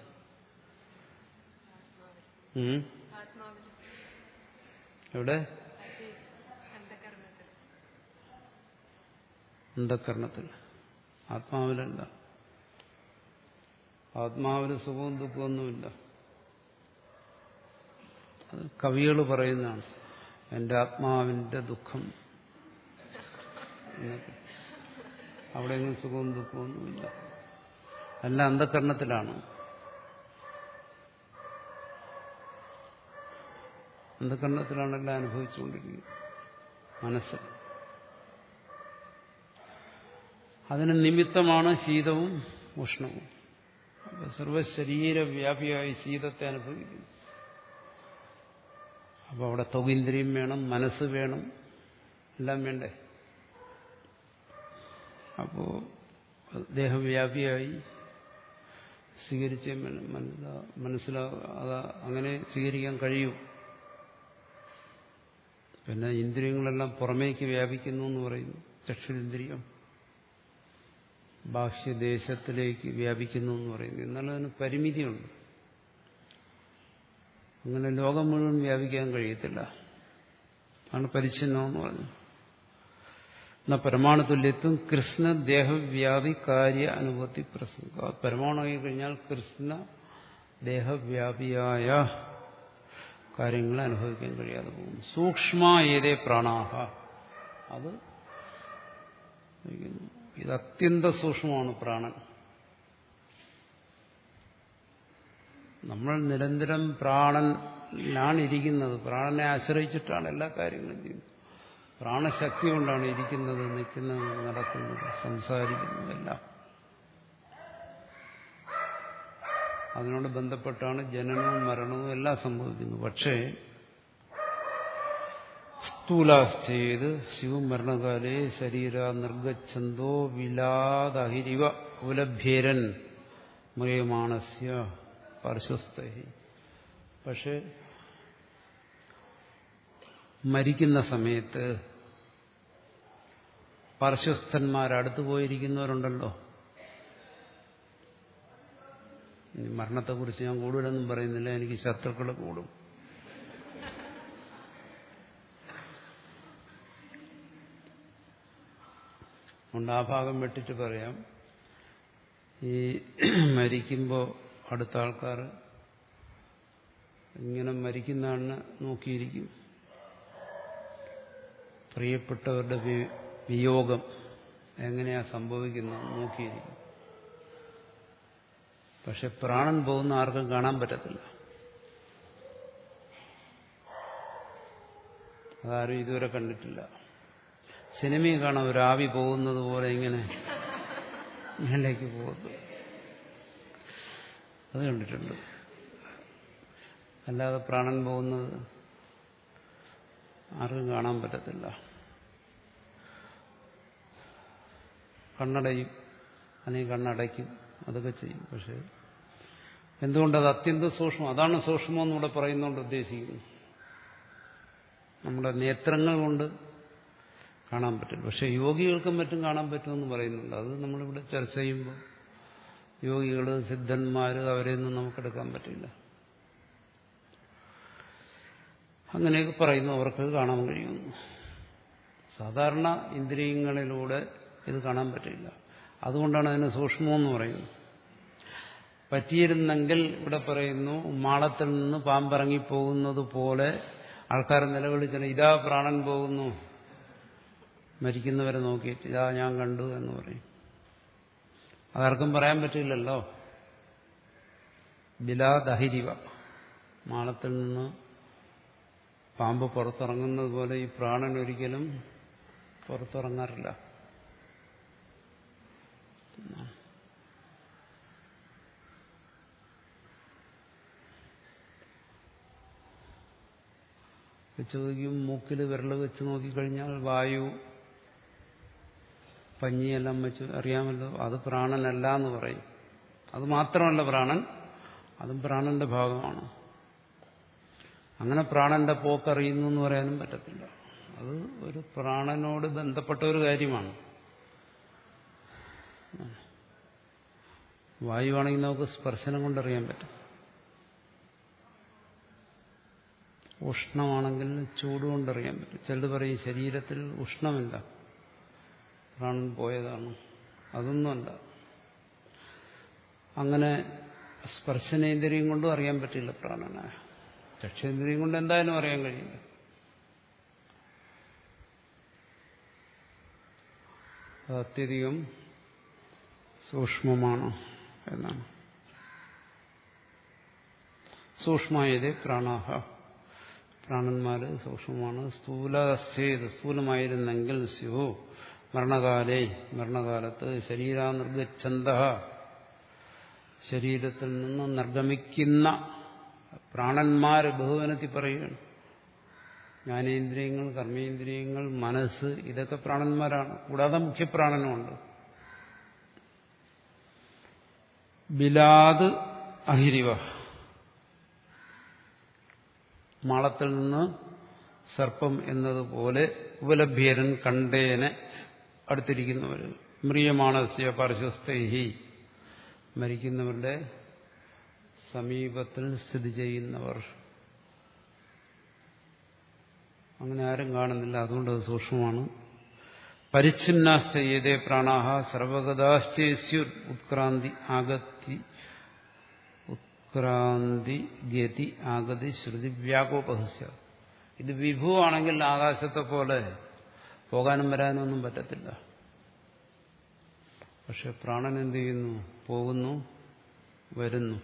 എവിടെ? അന്ധകരണത്തിൽ. ആത്മാവിലല്ല. ആത്മാവിന് സുഖവും ദുഃഖമൊന്നുമില്ല. അത് കവികൾ പറയുന്നതാണ്. എൻ്റെ ആത്മാവിൻ്റെ ദുഃഖം എന്നൊക്കെ. അവിടെയെങ്കിലും സുഖവും ദുഃഖമൊന്നുമില്ല. അല്ല, അന്ധകരണത്തിലാണ്. അന്ധകരണത്തിലാണെല്ലാം അനുഭവിച്ചുകൊണ്ടിരിക്കുന്നത് മനസ്സ്. അതിന് നിമിത്തമാണ് ശീതവും ഉഷ്ണവും. അപ്പൊ സർവശരീരവ്യാപിയായി ശീതത്തെ അനുഭവിക്കുന്നു. അപ്പോൾ അവിടെ ത്വഗീന്ദ്രിയം വേണം, മനസ്സ് വേണം, എല്ലാം വേണ്ടേ? അപ്പോൾ ദേഹവ്യാപിയായി സ്വീകരിച്ച് മനസ്സിലാ അത് അങ്ങനെ സ്വീകരിക്കാൻ കഴിയൂ. പിന്നെ ഇന്ദ്രിയങ്ങളെല്ലാം പുറമേക്ക് വ്യാപിക്കുന്നു എന്ന് പറയുന്നു. ചക്ഷുരിന്ദ്രിയം ബാഹ്യദേശത്തിലേക്ക് വ്യാപിക്കുന്നു എന്ന് പറയുന്നു. എന്നാലും അതിന് പരിമിതിയുണ്ട്. അങ്ങനെ ലോകം മുഴുവൻ വ്യാപിക്കാൻ കഴിയത്തില്ല. ആണ് പരിച്ഛിന്നമെന്ന് പറഞ്ഞു. എന്നാൽ പരമാണു തുല്യത്വം കൃഷ്ണ ദേഹവ്യാപി കാര്യ അനുഭൂതി പ്രസംഗ. പരമാണുവായി കഴിഞ്ഞാൽ കൃഷ്ണ ദേഹവ്യാപിയായ കാര്യങ്ങളെ അനുഭവിക്കാൻ കഴിയാതെ പോകും. സൂക്ഷ്മ ഏതേ പ്രാണാഹ. അത് ഇത് അത്യന്ത സൂക്ഷ്മമാണ് പ്രാണൻ. നമ്മൾ നിരന്തരം പ്രാണനിലാണ് ഇരിക്കുന്നത്. പ്രാണനെ ആശ്രയിച്ചിട്ടാണ് എല്ലാ കാര്യങ്ങളും ചെയ്യുന്നത്. പ്രാണശക്തി കൊണ്ടാണ് ഇരിക്കുന്നത്, നിൽക്കുന്നത്, നടക്കുന്നത്, സംസാരിക്കുന്നതെല്ലാം. അതിനോട് ബന്ധപ്പെട്ടാണ് ജനനവും മരണവും എല്ലാം സംഭവിക്കുന്നത്. പക്ഷേ സ്ഥൂലാശ്ചേത് ശിവമരണകാലേ ശരീര നിർഗച്ഛന്തോ വിലാദഹിരിവ ഉലഭ്യേരൻ മ്രിയമാണസ്യ പാർശ്വസ്ഥ. പക്ഷെ മരിക്കുന്ന സമയത്ത് പാർശ്വസ്ഥന്മാരടുത്തു പോയിരിക്കുന്നവരുണ്ടല്ലോ. മരണത്തെക്കുറിച്ച് ഞാൻ കൂടുതലൊന്നും പറയുന്നില്ല, എനിക്ക് ശത്രുക്കൾ കൂടും. അതുകൊണ്ട് ആ ഭാഗം വെട്ടിട്ട് പറയാം. ഈ മരിക്കുമ്പോൾ അടുത്ത ആൾക്കാർ ഇങ്ങനെ മരിക്കുന്നതാണ് നോക്കിയിരിക്കും. പ്രിയപ്പെട്ടവരുടെ വിയോഗം എങ്ങനെയാ സംഭവിക്കുന്നത് നോക്കിയിരിക്കും. പക്ഷെ പ്രാണൻ പോകുന്ന ആർക്കും കാണാൻ പറ്റത്തില്ല. അതാരും ഇതുവരെ കണ്ടിട്ടില്ല. സിനിമയിൽ കാണാം ഒരു ആവി പോകുന്നത് പോലെ ഇങ്ങനെ മേലേക്ക് പോകുന്നു, അത് കണ്ടിട്ടുണ്ട്. അല്ലാതെ പ്രാണൻ പോകുന്നത് ആർക്കും കാണാൻ പറ്റത്തില്ല. കണ്ണടയും അല്ലെങ്കിൽ കണ്ണടയ്ക്കും, അതൊക്കെ ചെയ്യും. പക്ഷെ എന്തുകൊണ്ടത് അത്യന്തം സൂക്ഷ്മം, അതാണ് സൂക്ഷ്മം എന്നിവിടെ പറയുന്നതുകൊണ്ട് ഉദ്ദേശിക്കുന്നു. നമ്മുടെ നേത്രങ്ങൾ കൊണ്ട് കാണാൻ പറ്റില്ല, പക്ഷെ യോഗികൾക്കും മറ്റും കാണാൻ പറ്റുമെന്ന് പറയുന്നുണ്ട്. അത് നമ്മളിവിടെ ചർച്ച ചെയ്യുമ്പോൾ യോഗികൾ, സിദ്ധന്മാർ, അവരെയൊന്നും നമുക്കെടുക്കാൻ പറ്റില്ല. അങ്ങനെയൊക്കെ പറയുന്നു, അവർക്ക് കാണാൻ കഴിയുന്നു. സാധാരണ ഇന്ദ്രിയങ്ങളിലൂടെ ഇത് കാണാൻ പറ്റില്ല. അതുകൊണ്ടാണ് അതിന് സൂക്ഷ്മമെന്ന് പറയുന്നത്. പറ്റിയിരുന്നെങ്കിൽ ഇവിടെ പറയുന്നു, മാളത്തിൽ നിന്ന് പാമ്പിറങ്ങിപ്പോകുന്നത് പോലെ ആൾക്കാർ നിലവിളിച്ചാൽ ഇതാ പ്രാണൻ പോകുന്നു, മരിക്കുന്നവരെ നോക്കിയിട്ട് ഇതാ ഞാൻ കണ്ടു എന്ന് പറയും. അതാർക്കും പറയാൻ പറ്റില്ലല്ലോ. ബിലാദഹിരിവ, മാളത്തിൽ നിന്ന് പാമ്പ് പുറത്തിറങ്ങുന്നത് പോലെ ഈ പ്രാണൻ ഒരിക്കലും പുറത്തിറങ്ങാറില്ല. വെച്ച് നോക്കിയും മൂക്കിൽ വിരൽ വെച്ച് നോക്കിക്കഴിഞ്ഞാൽ വായു, പഞ്ഞിയെല്ലാം വെച്ച് അറിയാമല്ലോ, അത് പ്രാണനല്ല എന്ന് പറയും. അത് മാത്രമല്ല പ്രാണൻ, അതും പ്രാണന്റെ ഭാഗമാണ്. അങ്ങനെ പ്രാണന്റെ പോക്കറിയുന്നു എന്ന് പറയാനും പറ്റത്തില്ല. അത് ഒരു പ്രാണനോട് ബന്ധപ്പെട്ട ഒരു കാര്യമാണ്. വായുവാണെങ്കിൽ നമുക്ക് സ്പർശനം കൊണ്ടറിയാൻ പറ്റും. ഉഷ്ണമാണെങ്കിൽ ചൂടുകൊണ്ടറിയാൻ പറ്റും. ചിലത് പറയും ശരീരത്തിൽ ഉഷ്ണമില്ല, പ്രാണൻ പോയതാണ്. അതൊന്നുമല്ല. അങ്ങനെ സ്പർശനേന്ദ്രിയം കൊണ്ടും അറിയാൻ പറ്റില്ല പ്രാണനെ. ചക്ഷേന്ദ്രിയം കൊണ്ട് എന്തായാലും അറിയാൻ കഴിയില്ല. അത് അത്യധികം സൂക്ഷ്മമാണ് എന്നാണ്. സൂക്ഷ്മായതേ പ്രാണാഹ, പ്രാണന്മാര് സൂക്ഷ്മമാണ്. സ്ഥൂലസ്യേത്, സ്ഥൂലമായിരുന്നെങ്കിൽ സ്യു മരണകാലേ, മരണകാലത്ത് ശരീരാനിർഗച്ഛന്ത, ശരീരത്തിൽ നിന്ന് നിർഗമിക്കുന്ന പ്രാണന്മാര് ബഹുവനത്തിൽ പറയുകയാണ്. ജ്ഞാനേന്ദ്രിയങ്ങൾ, കർമ്മേന്ദ്രിയങ്ങൾ, മനസ്സ്, ഇതൊക്കെ പ്രാണന്മാരാണ്. കൂടാതെ മുഖ്യപ്രാണനുമുണ്ട്. ബിലാദ് അഹിരിവ, മാളത്തിൽ നിന്ന് സർപ്പം എന്നതുപോലെ ഉപലഭ്യരൻ കണ്ടേനെ, അടുത്തിരിക്കുന്നവർ. മ്രിയമാണസ്യ പാർശ്വസ്ഥൈഹി, മരിക്കുന്നവരുടെ സമീപത്തിൽ സ്ഥിതി ചെയ്യുന്നവർ. അങ്ങനെ ആരും കാണുന്നില്ല, അതുകൊണ്ട് അത് സൂക്ഷ്മമാണ്. പരിച്ഛിന്നാശ്ചയേതേ പ്രാണാഹ സർവഗതാശ്ചേസ്യു ഉത്ക്രാന്തി ആഗതി ഉത്ക്രാന്തി ഗതി ആഗതി ശ്രുതി വ്യാകോപഹസ്യ. ഇത് വിഭുവാണെങ്കിൽ ആകാശത്തെ പോലെ പോകാനും വരാനും ഒന്നും പറ്റത്തില്ല. പക്ഷെ പ്രാണൻ എന്ത് ചെയ്യുന്നു? പോകുന്നു, വരുന്നു.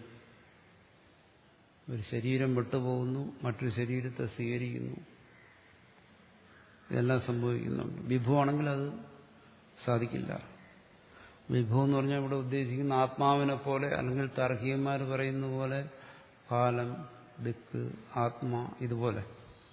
ഒരു ശരീരം വിട്ടുപോകുന്നു, മറ്റൊരു ശരീരത്തെ സ്വീകരിക്കുന്നു. ഇതെല്ലാം സംഭവിക്കുന്നുണ്ട്. വിഭുവാണെങ്കിൽ അത് സാധിക്കില്ല. വിഭു എന്ന് പറഞ്ഞാൽ ഇവിടെ ഉദ്ദേശിക്കുന്ന ആത്മാവിനെ പോലെ, അല്ലെങ്കിൽ താർക്കികന്മാർ പറയുന്ന പോലെ കാലം, ദിക്ക്, ആത്മാ, ഇതുപോലെ.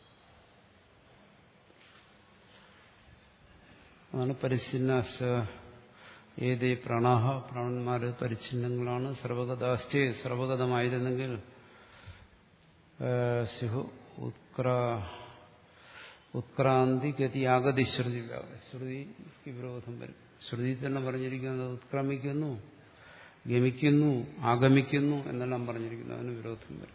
അതാണ് പരിച്ഛിന്നാശ ഏതേ പ്രാണാഹ, പ്രാണന്മാര് പരിച്ഛിന്നങ്ങളാണ്. സർവഗതാശ്ചേ, സർവഗതമായിരുന്നെങ്കിൽ ശിഹു ഉത്ക്രാ ഉത്ക്രാന്തി ഗതി ആഗതി ശ്രുതി, ശ്രുതിക്ക് വിരോധം വരും. ശ്രുതി തന്നെ പറഞ്ഞിരിക്കുന്നത് ഉത്ക്രമിക്കുന്നു, ഗമിക്കുന്നു, ആഗമിക്കുന്നു എന്നെല്ലാം പറഞ്ഞിരിക്കുന്നു. അതിന് വിരോധം വരും.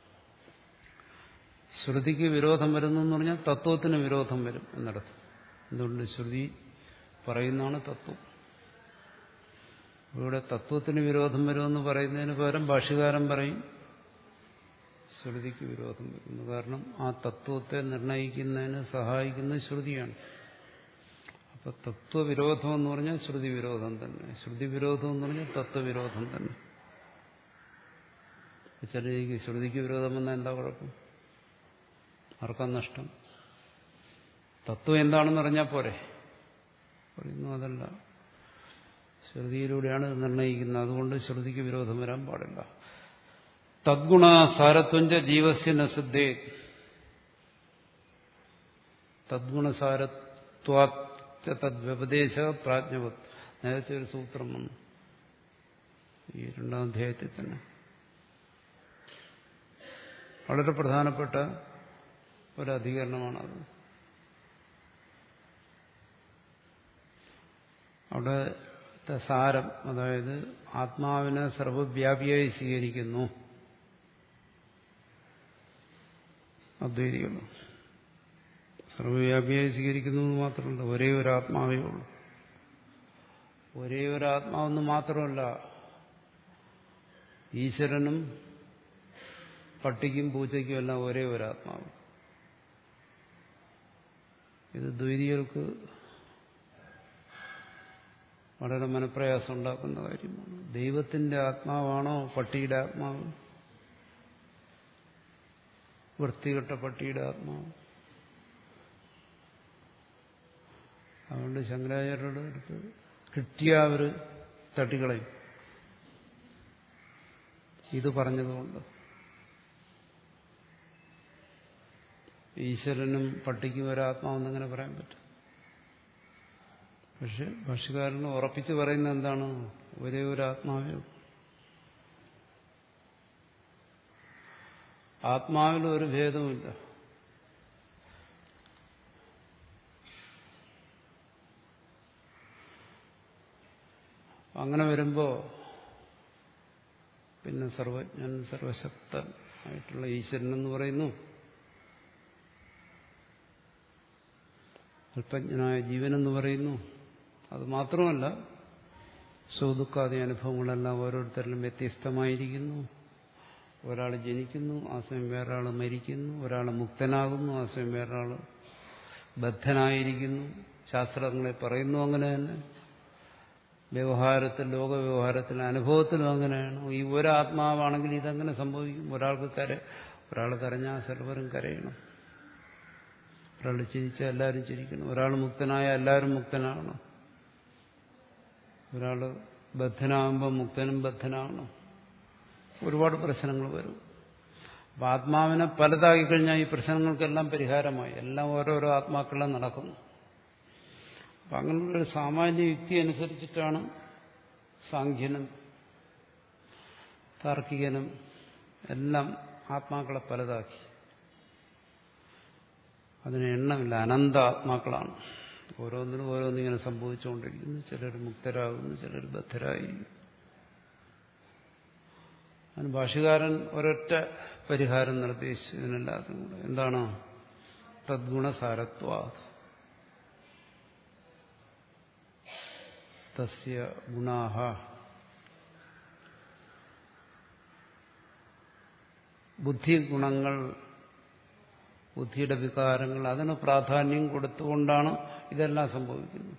ശ്രുതിക്ക് വിരോധം വരുന്നു എന്ന് പറഞ്ഞാൽ തത്വത്തിന് വിരോധം വരും എന്നർത്ഥം. എന്തുകൊണ്ട്? ശ്രുതി പറയുന്നതാണ് തത്വം. ഇവിടെ തത്വത്തിന് വിരോധം വരുമെന്ന് പറയുന്നതിന് പകരം ഭാഷ്യകാരൻ പറയും ശ്രുതിക്ക് വിരോധം വരുന്നു. കാരണം ആ തത്വത്തെ നിർണയിക്കുന്നതിന് സഹായിക്കുന്നത് ശ്രുതിയാണ്. അപ്പൊ തത്വവിരോധം എന്ന് പറഞ്ഞാൽ ശ്രുതി വിരോധം തന്നെ, ശ്രുതി വിരോധം എന്ന് പറഞ്ഞാൽ തത്വവിരോധം തന്നെ. ചിലർക്ക് ശ്രുതിക്ക് വിരോധം വന്നാൽ എന്താ കുഴപ്പം? ആർക്കാ നഷ്ടം? തത്വം എന്താണെന്ന് അറിഞ്ഞാൽ പോരെ. പറയുന്നു അതല്ല, ശ്രുതിയിലൂടെയാണ് ഇത് നിർണയിക്കുന്നത്, അതുകൊണ്ട് ശ്രുതിക്ക് വിരോധം വരാൻ പാടില്ല. തദ്ഗുണ സാരത്വഞ്ച ജീവസ്യ നസിദ്ധേ. തദ്ഗുണസാരത്വാച്ച തദ്വ്യപദേശ പ്രാജ്ഞവത്. നേരത്തെ ഒരു സൂത്രം വന്നു ഈ രണ്ടാം അധ്യായത്തിൽ തന്നെ. വളരെ പ്രധാനപ്പെട്ട ഒരധികരണമാണത്. അവിടുത്തെ സാരം, അതായത് ആത്മാവിനെ സർവവ്യാപിയായി സ്വീകരിക്കുന്നു അദ്വൈതികൾ. സർവവ്യാപിയായി സ്വീകരിക്കുന്നു എന്ന് മാത്രമല്ല, ഒരേ ഒരു ആത്മാവേ ഉള്ളൂ. ഒരേ ഒരു ആത്മാവെന്ന് മാത്രമല്ല, ഈശ്വരനും പട്ടിക്കും പൂച്ചയ്ക്കും എല്ലാം ഒരേ ഒരു ആത്മാവ്. ഇത് ദ്വൈതികൾക്ക് വളരെ മനപ്രയാസം ഉണ്ടാക്കുന്ന കാര്യമാണ്. ദൈവത്തിന്റെ ആത്മാവാണോ പട്ടിയുടെ ആത്മാവ്? വൃത്തികെട്ട പട്ടിയുടെ ആത്മാവ്? അതുകൊണ്ട് ശങ്കരാചാര്യരുടെ അടുത്ത് കിട്ടിയ അവർ തട്ടികളയും ഇത് പറഞ്ഞതുകൊണ്ട്. ഈശ്വരനും പട്ടിക്കും ഒരാത്മാവെന്നങ്ങനെ പറയാൻ പറ്റും. പക്ഷെ ഭാഷ്യകാരന് ഉറപ്പിച്ച് പറയുന്നത് എന്താണ്? ഒരേ ഒരു ആത്മാവേ ഉള്ളൂ. ആത്മാവിൽ ഒരു ഭേദവുമില്ല. അങ്ങനെ വരുമ്പോ പിന്നെ സർവജ്ഞൻ സർവശക്തൻ ആയിട്ടുള്ള ഈശ്വരൻ എന്ന് പറയുന്നു, അല്പജ്ഞനായ ജീവനെന്ന് പറയുന്നു. അത് മാത്രമല്ല, സുഖദുഃഖാദി അനുഭവങ്ങളെല്ലാം ഓരോരുത്തരിലും വ്യത്യസ്തമായിരിക്കുന്നു. ഒരാൾ ജനിക്കുന്നു, ആ സമയം വേറൊരാൾ മരിക്കുന്നു. ഒരാൾ മുക്തനാകുന്നു, ആ സമയം വേറൊരാൾ ബദ്ധനായിരിക്കുന്നു. ശാസ്ത്രങ്ങളെ പറയുന്നു അങ്ങനെ തന്നെ. വ്യവഹാരത്തിൽ, ലോകവ്യവഹാരത്തിൽ, അനുഭവത്തിലും അങ്ങനെയാണ്. ഈ ഒരാത്മാവാണെങ്കിൽ ഇതെങ്ങനെ സംഭവിക്കും? ഒരാൾക്ക് കര ഒരാൾ കരഞ്ഞാൽ സർവരും കരയണം. ഒരാൾ ചിരിച്ചാൽ എല്ലാവരും ചിരിക്കണം. ഒരാൾ മുക്തനായ എല്ലാവരും മുക്തനാകണം. ഒരാൾ ബദ്ധനാകുമ്പോൾ മുക്തനും ബദ്ധനാകണം. ഒരുപാട് പ്രശ്നങ്ങൾ വരും. അപ്പം ആത്മാവിനെ പലതാക്കി കഴിഞ്ഞാൽ ഈ പ്രശ്നങ്ങൾക്കെല്ലാം പരിഹാരമായി. എല്ലാം ഓരോരോ ആത്മാക്കളെല്ലാം നടക്കുന്നു. അപ്പം അങ്ങനെയുള്ളൊരു സാമാന്യ യുക്തി അനുസരിച്ചിട്ടാണ് സാഖ്യനും താർക്കികനും എല്ലാം ആത്മാക്കളെ പലതാക്കി. അതിന് എണ്ണമില്ല, അനന്ത ആത്മാക്കളാണ്. ഓരോന്നിനും ഓരോന്നിങ്ങനെ സംഭവിച്ചുകൊണ്ടിരിക്കുന്നു. ചിലർ മുക്തരാകുന്നു, ചിലർ ബദ്ധരായിരിക്കുന്നു. അതിന് ഭാഷ്യകാരൻ ഒരൊറ്റ പരിഹാരം നിർദ്ദേശിച്ചു ഇതിനെല്ലാത്തിനും കൂടെ. എന്താണ്? തദ്ഗുണസാരത്വാ. തസ്യ ഗുണാഹ ബുദ്ധി ഗുണങ്ങൾ, ബുദ്ധിയുടെ വികാരങ്ങൾ, അതിന് പ്രാധാന്യം കൊടുത്തുകൊണ്ടാണ് ഇതെല്ലാം സംഭവിക്കുന്നത്.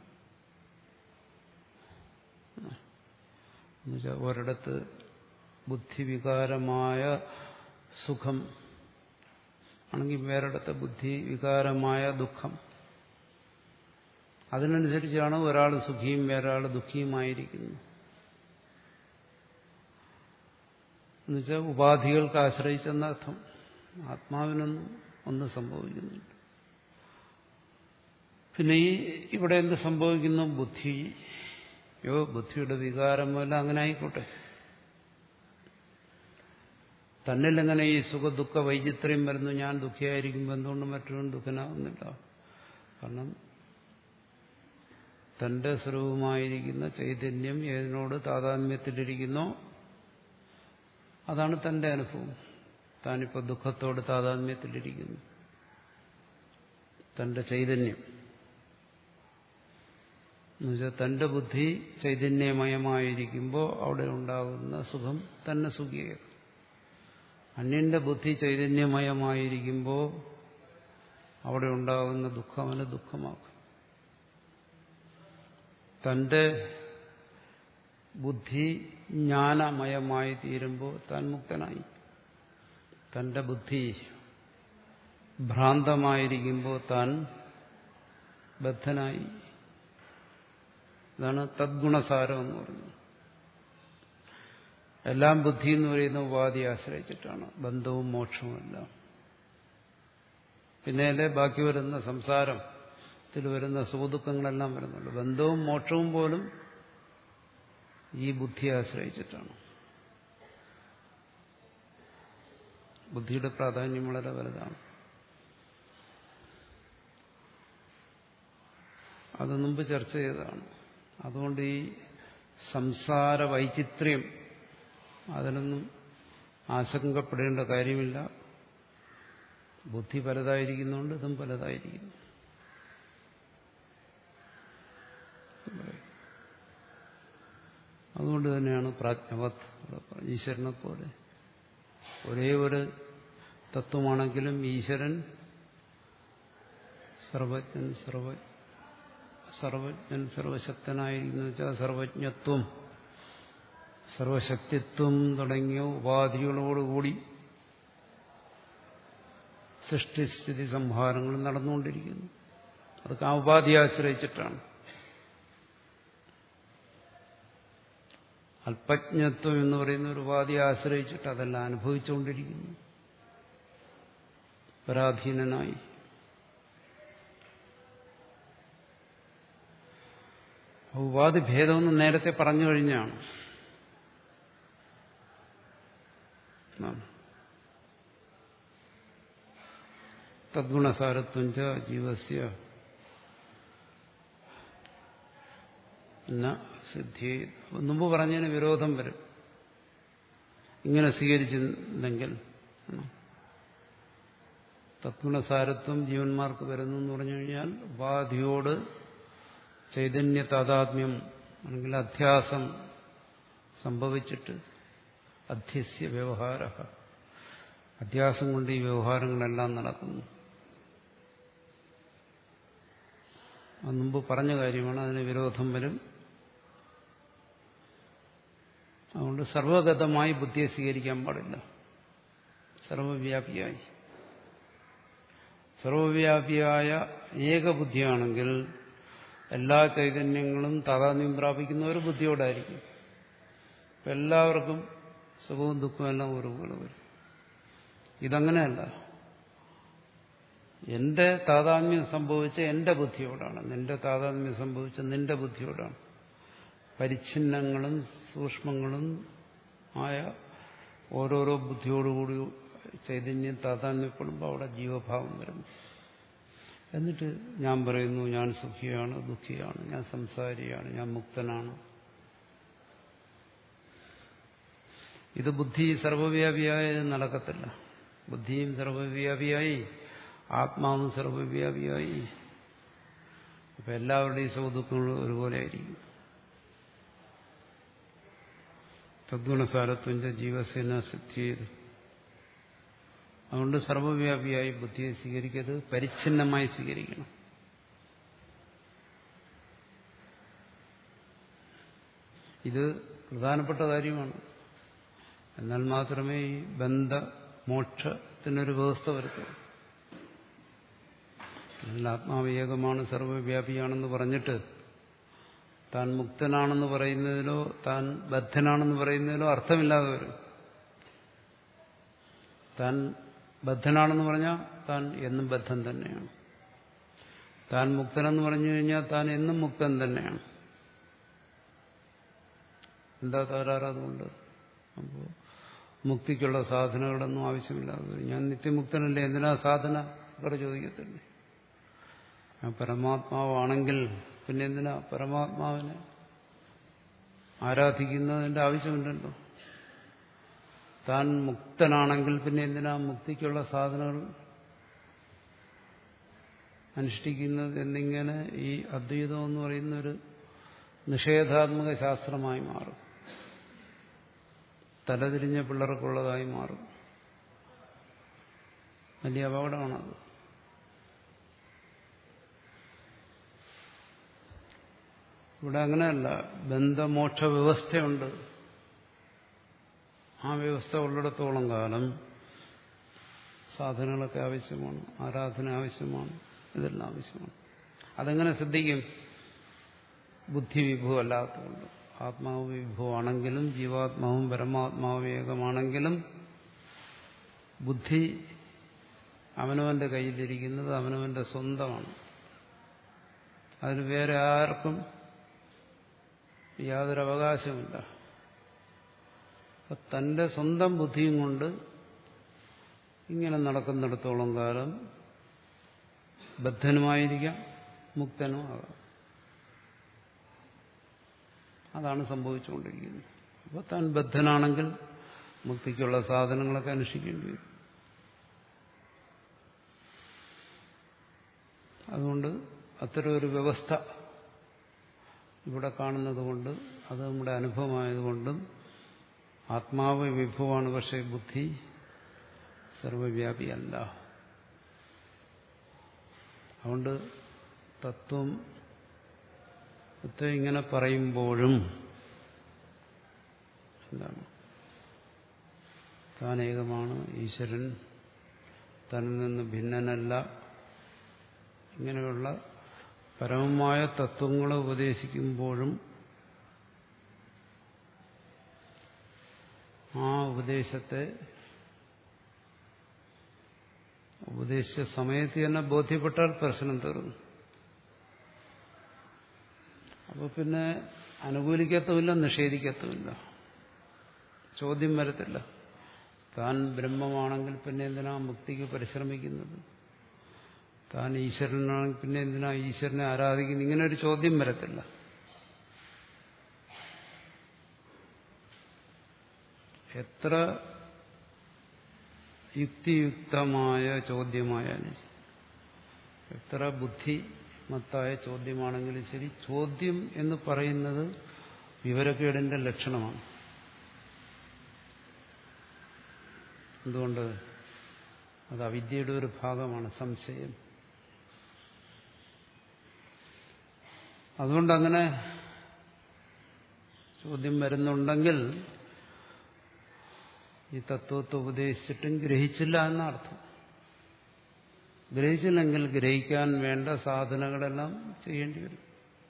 എന്നുവെച്ചാൽ ഒരിടത്ത് ബുദ്ധിവികാരമായ സുഖം ആണെങ്കിൽ വേറിടത്ത് ബുദ്ധിവികാരമായ ദുഃഖം. അതിനനുസരിച്ചാണ് ഒരാൾ സുഖിയും വേറൊരാൾ ദുഃഖിയുമായിരിക്കുന്നത്. എന്നുവെച്ചാൽ ഉപാധികൾക്ക് ആശ്രയിച്ചെന്നർത്ഥം. ആത്മാവിനൊന്നും ഒന്നും സംഭവിക്കുന്നില്ല. പിന്നെ ഈ ഇവിടെ എന്ത് സംഭവിക്കുന്നു? ബുദ്ധിയോ ബുദ്ധിയുടെ വികാരമല്ല, അങ്ങനെ ആയിക്കോട്ടെ. തന്നിലെങ്ങനെ ഈ സുഖദുഃഖ വൈചിത്ര്യം വരുന്നു? ഞാൻ ദുഃഖിയായിരിക്കുമ്പോൾ എന്തുകൊണ്ട് മറ്റൊരു ദുഃഖനാകുന്നില്ല? കാരണം തന്റെ സ്വരൂപമായിരിക്കുന്ന ചൈതന്യം ഏതിനോട് താതാത്മ്യത്തിലിരിക്കുന്നോ അതാണ് തന്റെ അനുഭവം. താനിപ്പോൾ ദുഃഖത്തോട് താതാത്മ്യത്തിലിരിക്കുന്നു. തന്റെ ചൈതന്യം എന്നുവെച്ചാൽ തന്റെ ബുദ്ധി ചൈതന്യമയമായിരിക്കുമ്പോൾ അവിടെ ഉണ്ടാകുന്ന സുഖം തന്നെ സുഖിയേക്കും. അന്യന്റെ ബുദ്ധി ചൈതന്യമയമായിരിക്കുമ്പോൾ അവിടെ ഉണ്ടാകുന്ന ദുഃഖം അവന് ദുഃഖമാക്കും. തന്റെ ബുദ്ധി ജ്ഞാനമയമായി തീരുമ്പോൾ താൻ മുക്തനായി. തന്റെ ബുദ്ധി ഭ്രാന്തമായിരിക്കുമ്പോൾ താൻ ബദ്ധനായി. ഇതാണ് തദ്ഗുണസാരം എന്ന് പറയുന്നത്. എല്ലാം ബുദ്ധി എന്ന് പറയുന്ന ഉപാധിയെ ആശ്രയിച്ചിട്ടാണ്, ബന്ധവും മോക്ഷവും എല്ലാം. പിന്നെ അല്ലേ ബാക്കി വരുന്ന സംസാരത്തിൽ വരുന്ന സുഖദുഃഖങ്ങളെല്ലാം വരുന്നുണ്ട്. ബന്ധവും മോക്ഷവും പോലും ഈ ബുദ്ധിയെ ആശ്രയിച്ചിട്ടാണ്. ബുദ്ധിയുടെ പ്രാധാന്യം വളരെ വലുതാണ്. അത് മുമ്പ് ചർച്ച ചെയ്തതാണ്. അതുകൊണ്ട് ഈ സംസാര വൈചിത്ര്യം അതിനൊന്നും ആശങ്കപ്പെടേണ്ട കാര്യമില്ല. ബുദ്ധി പലതായിരിക്കുന്നുണ്ട്, ഇതും പലതായിരിക്കുന്നു. അതുകൊണ്ട് തന്നെയാണ് പ്രാജ്ഞവത് ഈശ്വരനെ പോലെ ഒരേ ഒരു തത്വമാണെങ്കിലും ഈശ്വരൻ സർവജ്ഞൻ സർവ സർവജ്ഞൻ സർവശക്തനായിരിക്കുന്നു വെച്ചാൽ സർവജ്ഞത്വം സർവശക്തിത്വം തുടങ്ങിയ ഉപാധികളോടുകൂടി സൃഷ്ടിസ്ഥിതി സംഹാരങ്ങൾ നടന്നുകൊണ്ടിരിക്കുന്നു. അതൊക്കെ ആ ഉപാധിയെ ആശ്രയിച്ചിട്ടാണ്. അല്പജ്ഞത്വം എന്ന് പറയുന്ന ഒരു ഉപാധിയെ ആശ്രയിച്ചിട്ട് അതെല്ലാം അനുഭവിച്ചുകൊണ്ടിരിക്കുന്നു പരാധീനനായി. ഉപാധി ഭേദമെന്ന് നേരത്തെ പറഞ്ഞു കഴിഞ്ഞാണ്. തദ്ഗുണസാരത്വം ച ജീവസ്യ സിദ്ധി. മുമ്പ് പറഞ്ഞതിന് വിരോധം വരും ഇങ്ങനെ സ്വീകരിച്ചില്ലെങ്കിൽ. തദ്ഗുണസാരത്വം ജീവന്മാർക്ക് വരുന്നു എന്ന് പറഞ്ഞു കഴിഞ്ഞാൽ ഉപാധിയോട് ചൈതന്യ താതാത്മ്യം അല്ലെങ്കിൽ അധ്യാസം സംഭവിച്ചിട്ട് അധ്യസ്യ വ്യവഹാര, അധ്യാസം കൊണ്ട് ഈ വ്യവഹാരങ്ങളെല്ലാം നടക്കുന്നു. അത് മുമ്പ് പറഞ്ഞ കാര്യമാണ്. അതിന് വിരോധം വരും. അതുകൊണ്ട് സർവഗതമായി ബുദ്ധിയെ സ്വീകരിക്കാൻ പാടില്ല. സർവവ്യാപിയായി സർവവ്യാപിയായ ഏകബുദ്ധിയാണെങ്കിൽ എല്ലാ ചൈതന്യങ്ങളും താതാത്മ്യം പ്രാപിക്കുന്ന ഒരു ബുദ്ധിയോടായിരിക്കും. എല്ലാവർക്കും സുഖവും ദുഃഖവും എല്ലാം ഒരുപോലെ വരും. ഇതങ്ങനെയല്ല. എന്റെ താതാത്മ്യം സംഭവിച്ച എന്റെ ബുദ്ധിയോടാണ്, നിന്റെ താതാത്മ്യം സംഭവിച്ച നിന്റെ ബുദ്ധിയോടാണ്. പരിച്ഛിന്നങ്ങളും സൂക്ഷ്മങ്ങളും ആയ ഓരോരോ ബുദ്ധിയോടുകൂടി ചൈതന്യം താതാത്മ്യപ്പെടുമ്പോൾ അവിടെ ജീവഭാവം വരുന്നു. എന്നിട്ട് ഞാൻ പറയുന്നു ഞാൻ സുഖിയാണ്, ദുഃഖിയാണ്, ഞാൻ സംസാരിയാണ്, ഞാൻ മുക്തനാണ്. ഇത് ബുദ്ധി സർവവ്യാപിയായത് നടക്കത്തില്ല. ബുദ്ധിയും സർവവ്യാപിയായി, ആത്മാവും സർവവ്യാപിയായി. അപ്പൊ എല്ലാവരുടെയും സുഖദുഃഖങ്ങളും ഒരുപോലെ ആയിരിക്കും. തദ്ഗുണസാരത്വം ജീവസേന സിദ്ധിയത്. അതുകൊണ്ട് സർവവ്യാപിയായി ബുദ്ധിയെ സ്വീകരിക്കരുത്, പരിച്ഛിന്നമായി സ്വീകരിക്കണം. ഇത് പ്രധാനപ്പെട്ട കാര്യമാണ്. എന്നാൽ മാത്രമേ ഈ ബന്ധ മോക്ഷത്തിനൊരു വ്യവസ്ഥ വരുത്തുള്ളൂ. ആത്മാവ് ഏകമാണ്, സർവവ്യാപിയാണെന്ന് പറഞ്ഞിട്ട് താൻ മുക്തനാണെന്ന് പറയുന്നതിലോ താൻ ബദ്ധനാണെന്ന് പറയുന്നതിലോ അർത്ഥമില്ലാതെ വരും. താൻ ബദ്ധനാണെന്ന് പറഞ്ഞാൽ താൻ എന്നും ബദ്ധൻ തന്നെയാണ്. താൻ മുക്തനെന്ന് പറഞ്ഞു കഴിഞ്ഞാൽ താൻ എന്നും മുക്തൻ തന്നെയാണ്. എന്താ തകരാറ് അതുകൊണ്ട്? അപ്പോൾ മുക്തിക്കുള്ള സാധനകളൊന്നും ആവശ്യമില്ലാതെ വരും. ഞാൻ നിത്യമുക്തനല്ലേ, എന്തിനാ സാധന ഒക്കെ ചോദിക്കത്തില്ലേ? ഞാൻ പരമാത്മാവാണെങ്കിൽ പിന്നെ എന്തിനാ പരമാത്മാവിനെ ആരാധിക്കുന്നതിന്റെ ആവശ്യമുണ്ടല്ലോ. താൻ മുക്തനാണെങ്കിൽ പിന്നെ എന്തിനാ മുക്തിക്കുള്ള സാധനങ്ങൾ അനുഷ്ഠിക്കുന്നത് എന്നിങ്ങനെ ഈ അദ്വൈതം എന്ന് പറയുന്ന ഒരു നിഷേധാത്മക ശാസ്ത്രമായി മാറും. തലതിരിഞ്ഞ പിള്ളേർക്കുള്ളതായി മാറും. വലിയ അപകടമാണത്. ഇവിടെ അങ്ങനെയല്ല. ബന്ധമോക്ഷ വ്യവസ്ഥയുണ്ട്. ആ വ്യവസ്ഥ ഉള്ളിടത്തോളം കാലം സാധനങ്ങളൊക്കെ ആവശ്യമാണ്, ആരാധന ആവശ്യമാണ്, ഇതെല്ലാം ആവശ്യമാണ്. അതെങ്ങനെ ശ്രദ്ധിക്കും? ബുദ്ധി വിഭവമല്ലാത്തതുകൊണ്ട്. ആത്മാവ് വിഭവമാണെങ്കിലും ജീവാത്മാവും പരമാത്മാവും ഏകമാണെങ്കിലും ബുദ്ധി അവനവന്റെ കയ്യിലിരിക്കുന്നത് അവനവന്റെ സ്വന്തമാണ്. അതിന് വേറെ ആർക്കും യാതൊരു അവകാശമില്ല. തന്റെ സ്വന്തം ബുദ്ധിയും കൊണ്ട് ഇങ്ങനെ നടക്കുന്നിടത്തോളം കാലം ബദ്ധനുമായിരിക്കാം, മുക്തനും ആകാം. അതാണ് സംഭവിച്ചുകൊണ്ടിരിക്കുന്നത്. അപ്പോൾ താൻ ബദ്ധനാണെങ്കിൽ മുക്തിക്കുള്ള സാധനങ്ങളൊക്കെ അനുഷ്ഠിക്കേണ്ടി വരും. അതുകൊണ്ട് അത്തരം ഒരു വ്യവസ്ഥ ഇവിടെ കാണുന്നത് കൊണ്ട്, അത് നമ്മുടെ അനുഭവമായതുകൊണ്ടും ആത്മാവ് വിഭവമാണ്, പക്ഷേ ബുദ്ധി സർവവ്യാപിയല്ല. അതുകൊണ്ട് തത്വം ഇങ്ങനെ പറയുമ്പോഴും എന്താണ്, താൻ ഏകമാണ്, ഈശ്വരൻ തന്നിൽ നിന്ന് ഭിന്നനല്ല, ഇങ്ങനെയുള്ള പരമമായ തത്വങ്ങളെ ഉപദേശിക്കുമ്പോഴും ആ ഉപദേശത്തെ ഉപദേശിച്ച സമയത്ത് തന്നെ ബോധ്യപ്പെട്ടാൽ പ്രശ്നം തീർന്നു. അപ്പോൾ പിന്നെ അനുകൂലിക്കത്തുമില്ല, നിഷേധിക്കത്തുമില്ല, ചോദ്യം വരത്തില്ല. താൻ ബ്രഹ്മമാണെങ്കിൽ പിന്നെ എന്തിനാ മുക്തിക്ക് പരിശ്രമിക്കുന്നത്? താൻ ഈശ്വരനാണെങ്കിൽ പിന്നെ എന്തിനാ ഈശ്വരനെ ആരാധിക്കുന്നത്? ഇങ്ങനെ ഒരു ചോദ്യം വരത്തില്ല. എത്ര യുക്തിയുക്തമായ ചോദ്യമായാലും എത്ര ബുദ്ധിമത്തായ ചോദ്യമാണെങ്കിലും ശരി, ചോദ്യം എന്ന് പറയുന്നത് വിവരക്കേടിന്റെ ലക്ഷണമാണ്. എന്തുകൊണ്ട്? അത് അവിദ്യയുടെ ഒരു ഭാഗമാണ്, സംശയം. അതുകൊണ്ടങ്ങനെ ചോദ്യം വരുന്നുണ്ടെങ്കിൽ ഈ തത്വത്തെ ഉപദേശിച്ചിട്ടും ഗ്രഹിച്ചില്ല എന്നർത്ഥം. ഗ്രഹിച്ചില്ലെങ്കിൽ ഗ്രഹിക്കാൻ വേണ്ട സാധനങ്ങളെല്ലാം ചെയ്യേണ്ടി വരും.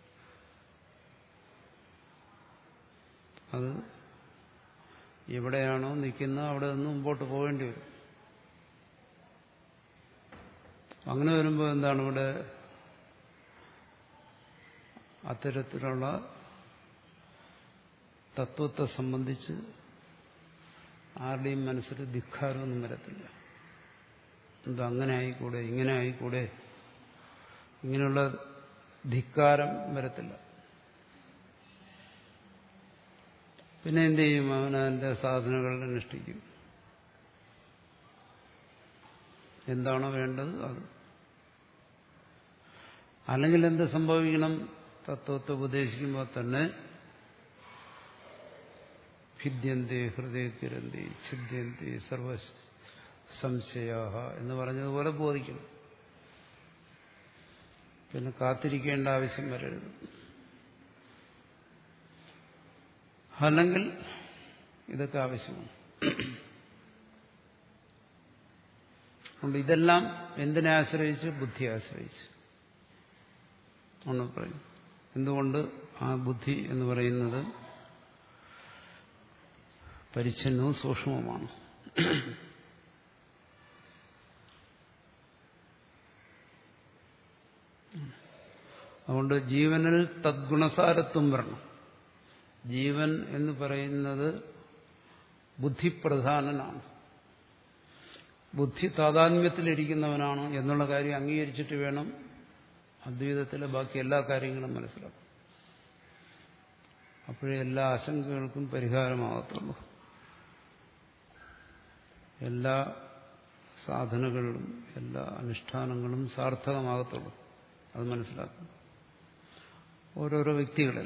അത് എവിടെയാണോ നിൽക്കുന്നത് അവിടെ നിന്ന് മുമ്പോട്ട് പോകേണ്ടി വരും. അങ്ങനെ വരുമ്പോൾ എന്താണ്, ഇവിടെ അത്തരത്തിലുള്ള തത്വത്തെ സംബന്ധിച്ച് ആരുടെയും മനസ്സിൽ ധിക്കാരമൊന്നും വരത്തില്ല. എന്താ അങ്ങനെ ആയിക്കൂടെ, ഇങ്ങനെ ആയിക്കൂടെ, ഇങ്ങനെയുള്ള ധിക്കാരം വരത്തില്ല. പിന്നെ എന്ത് ചെയ്യും? അവനവന്റെ സാധനകൾ അനുഷ്ഠിക്കും. എന്താണോ വേണ്ടത് അത്. അല്ലെങ്കിൽ എന്ത് സംഭവിക്കണം? തത്വത്തെ ഉപദേശിക്കുമ്പോൾ തന്നെ ഭിദ്യന്തേ ഹൃദയത്തിരന്തി ഛിദ്യന്തി സർവ സംശയാഹ എന്ന് പറഞ്ഞതുപോലെ ബോധിക്കണം. പിന്നെ കാത്തിരിക്കേണ്ട ആവശ്യം വരരുത്. അല്ലെങ്കിൽ ഇതൊക്കെ ആവശ്യമാണ്. അതുകൊണ്ട് ഇതെല്ലാം എന്തിനെ ആശ്രയിച്ച്? ബുദ്ധിയെ ആശ്രയിച്ച് ആണ് പറയും. എന്തുകൊണ്ട്? ആ ബുദ്ധി എന്ന് പറയുന്നത് പരിച്ഛന്നവും സൂക്ഷ്മവുമാണ്. അതുകൊണ്ട് ജീവനിൽ തദ്ഗുണസാരത്വം വരണം. ജീവൻ എന്ന് പറയുന്നത് ബുദ്ധിപ്രധാനനാണ്, ബുദ്ധി താതാത്മ്യത്തിലിരിക്കുന്നവനാണ് എന്നുള്ള കാര്യം അംഗീകരിച്ചിട്ട് വേണം അദ്വൈതത്തിലെ ബാക്കി എല്ലാ കാര്യങ്ങളും മനസ്സിലാക്കും. അപ്പോഴേ എല്ലാ ആശങ്കകൾക്കും പരിഹാരമാകത്തുള്ളൂ, എല്ലാ സാധനകളും എല്ലാ അനുഷ്ഠാനങ്ങളും സാർത്ഥകമാകത്തുള്ളൂ. അത് മനസ്സിലാക്കും ഓരോരോ വ്യക്തികളിൽ.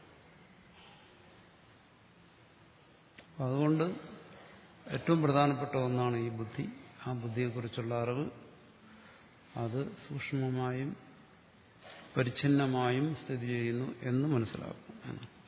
അതുകൊണ്ട് ഏറ്റവും പ്രധാനപ്പെട്ട ഒന്നാണ് ഈ ബുദ്ധി. ആ ബുദ്ധിയെക്കുറിച്ചുള്ള അറിവ് അത് സൂക്ഷ്മമായും പരിച്ഛിന്നമായും സ്ഥിതി ചെയ്യുന്നു എന്ന് മനസ്സിലാക്കും.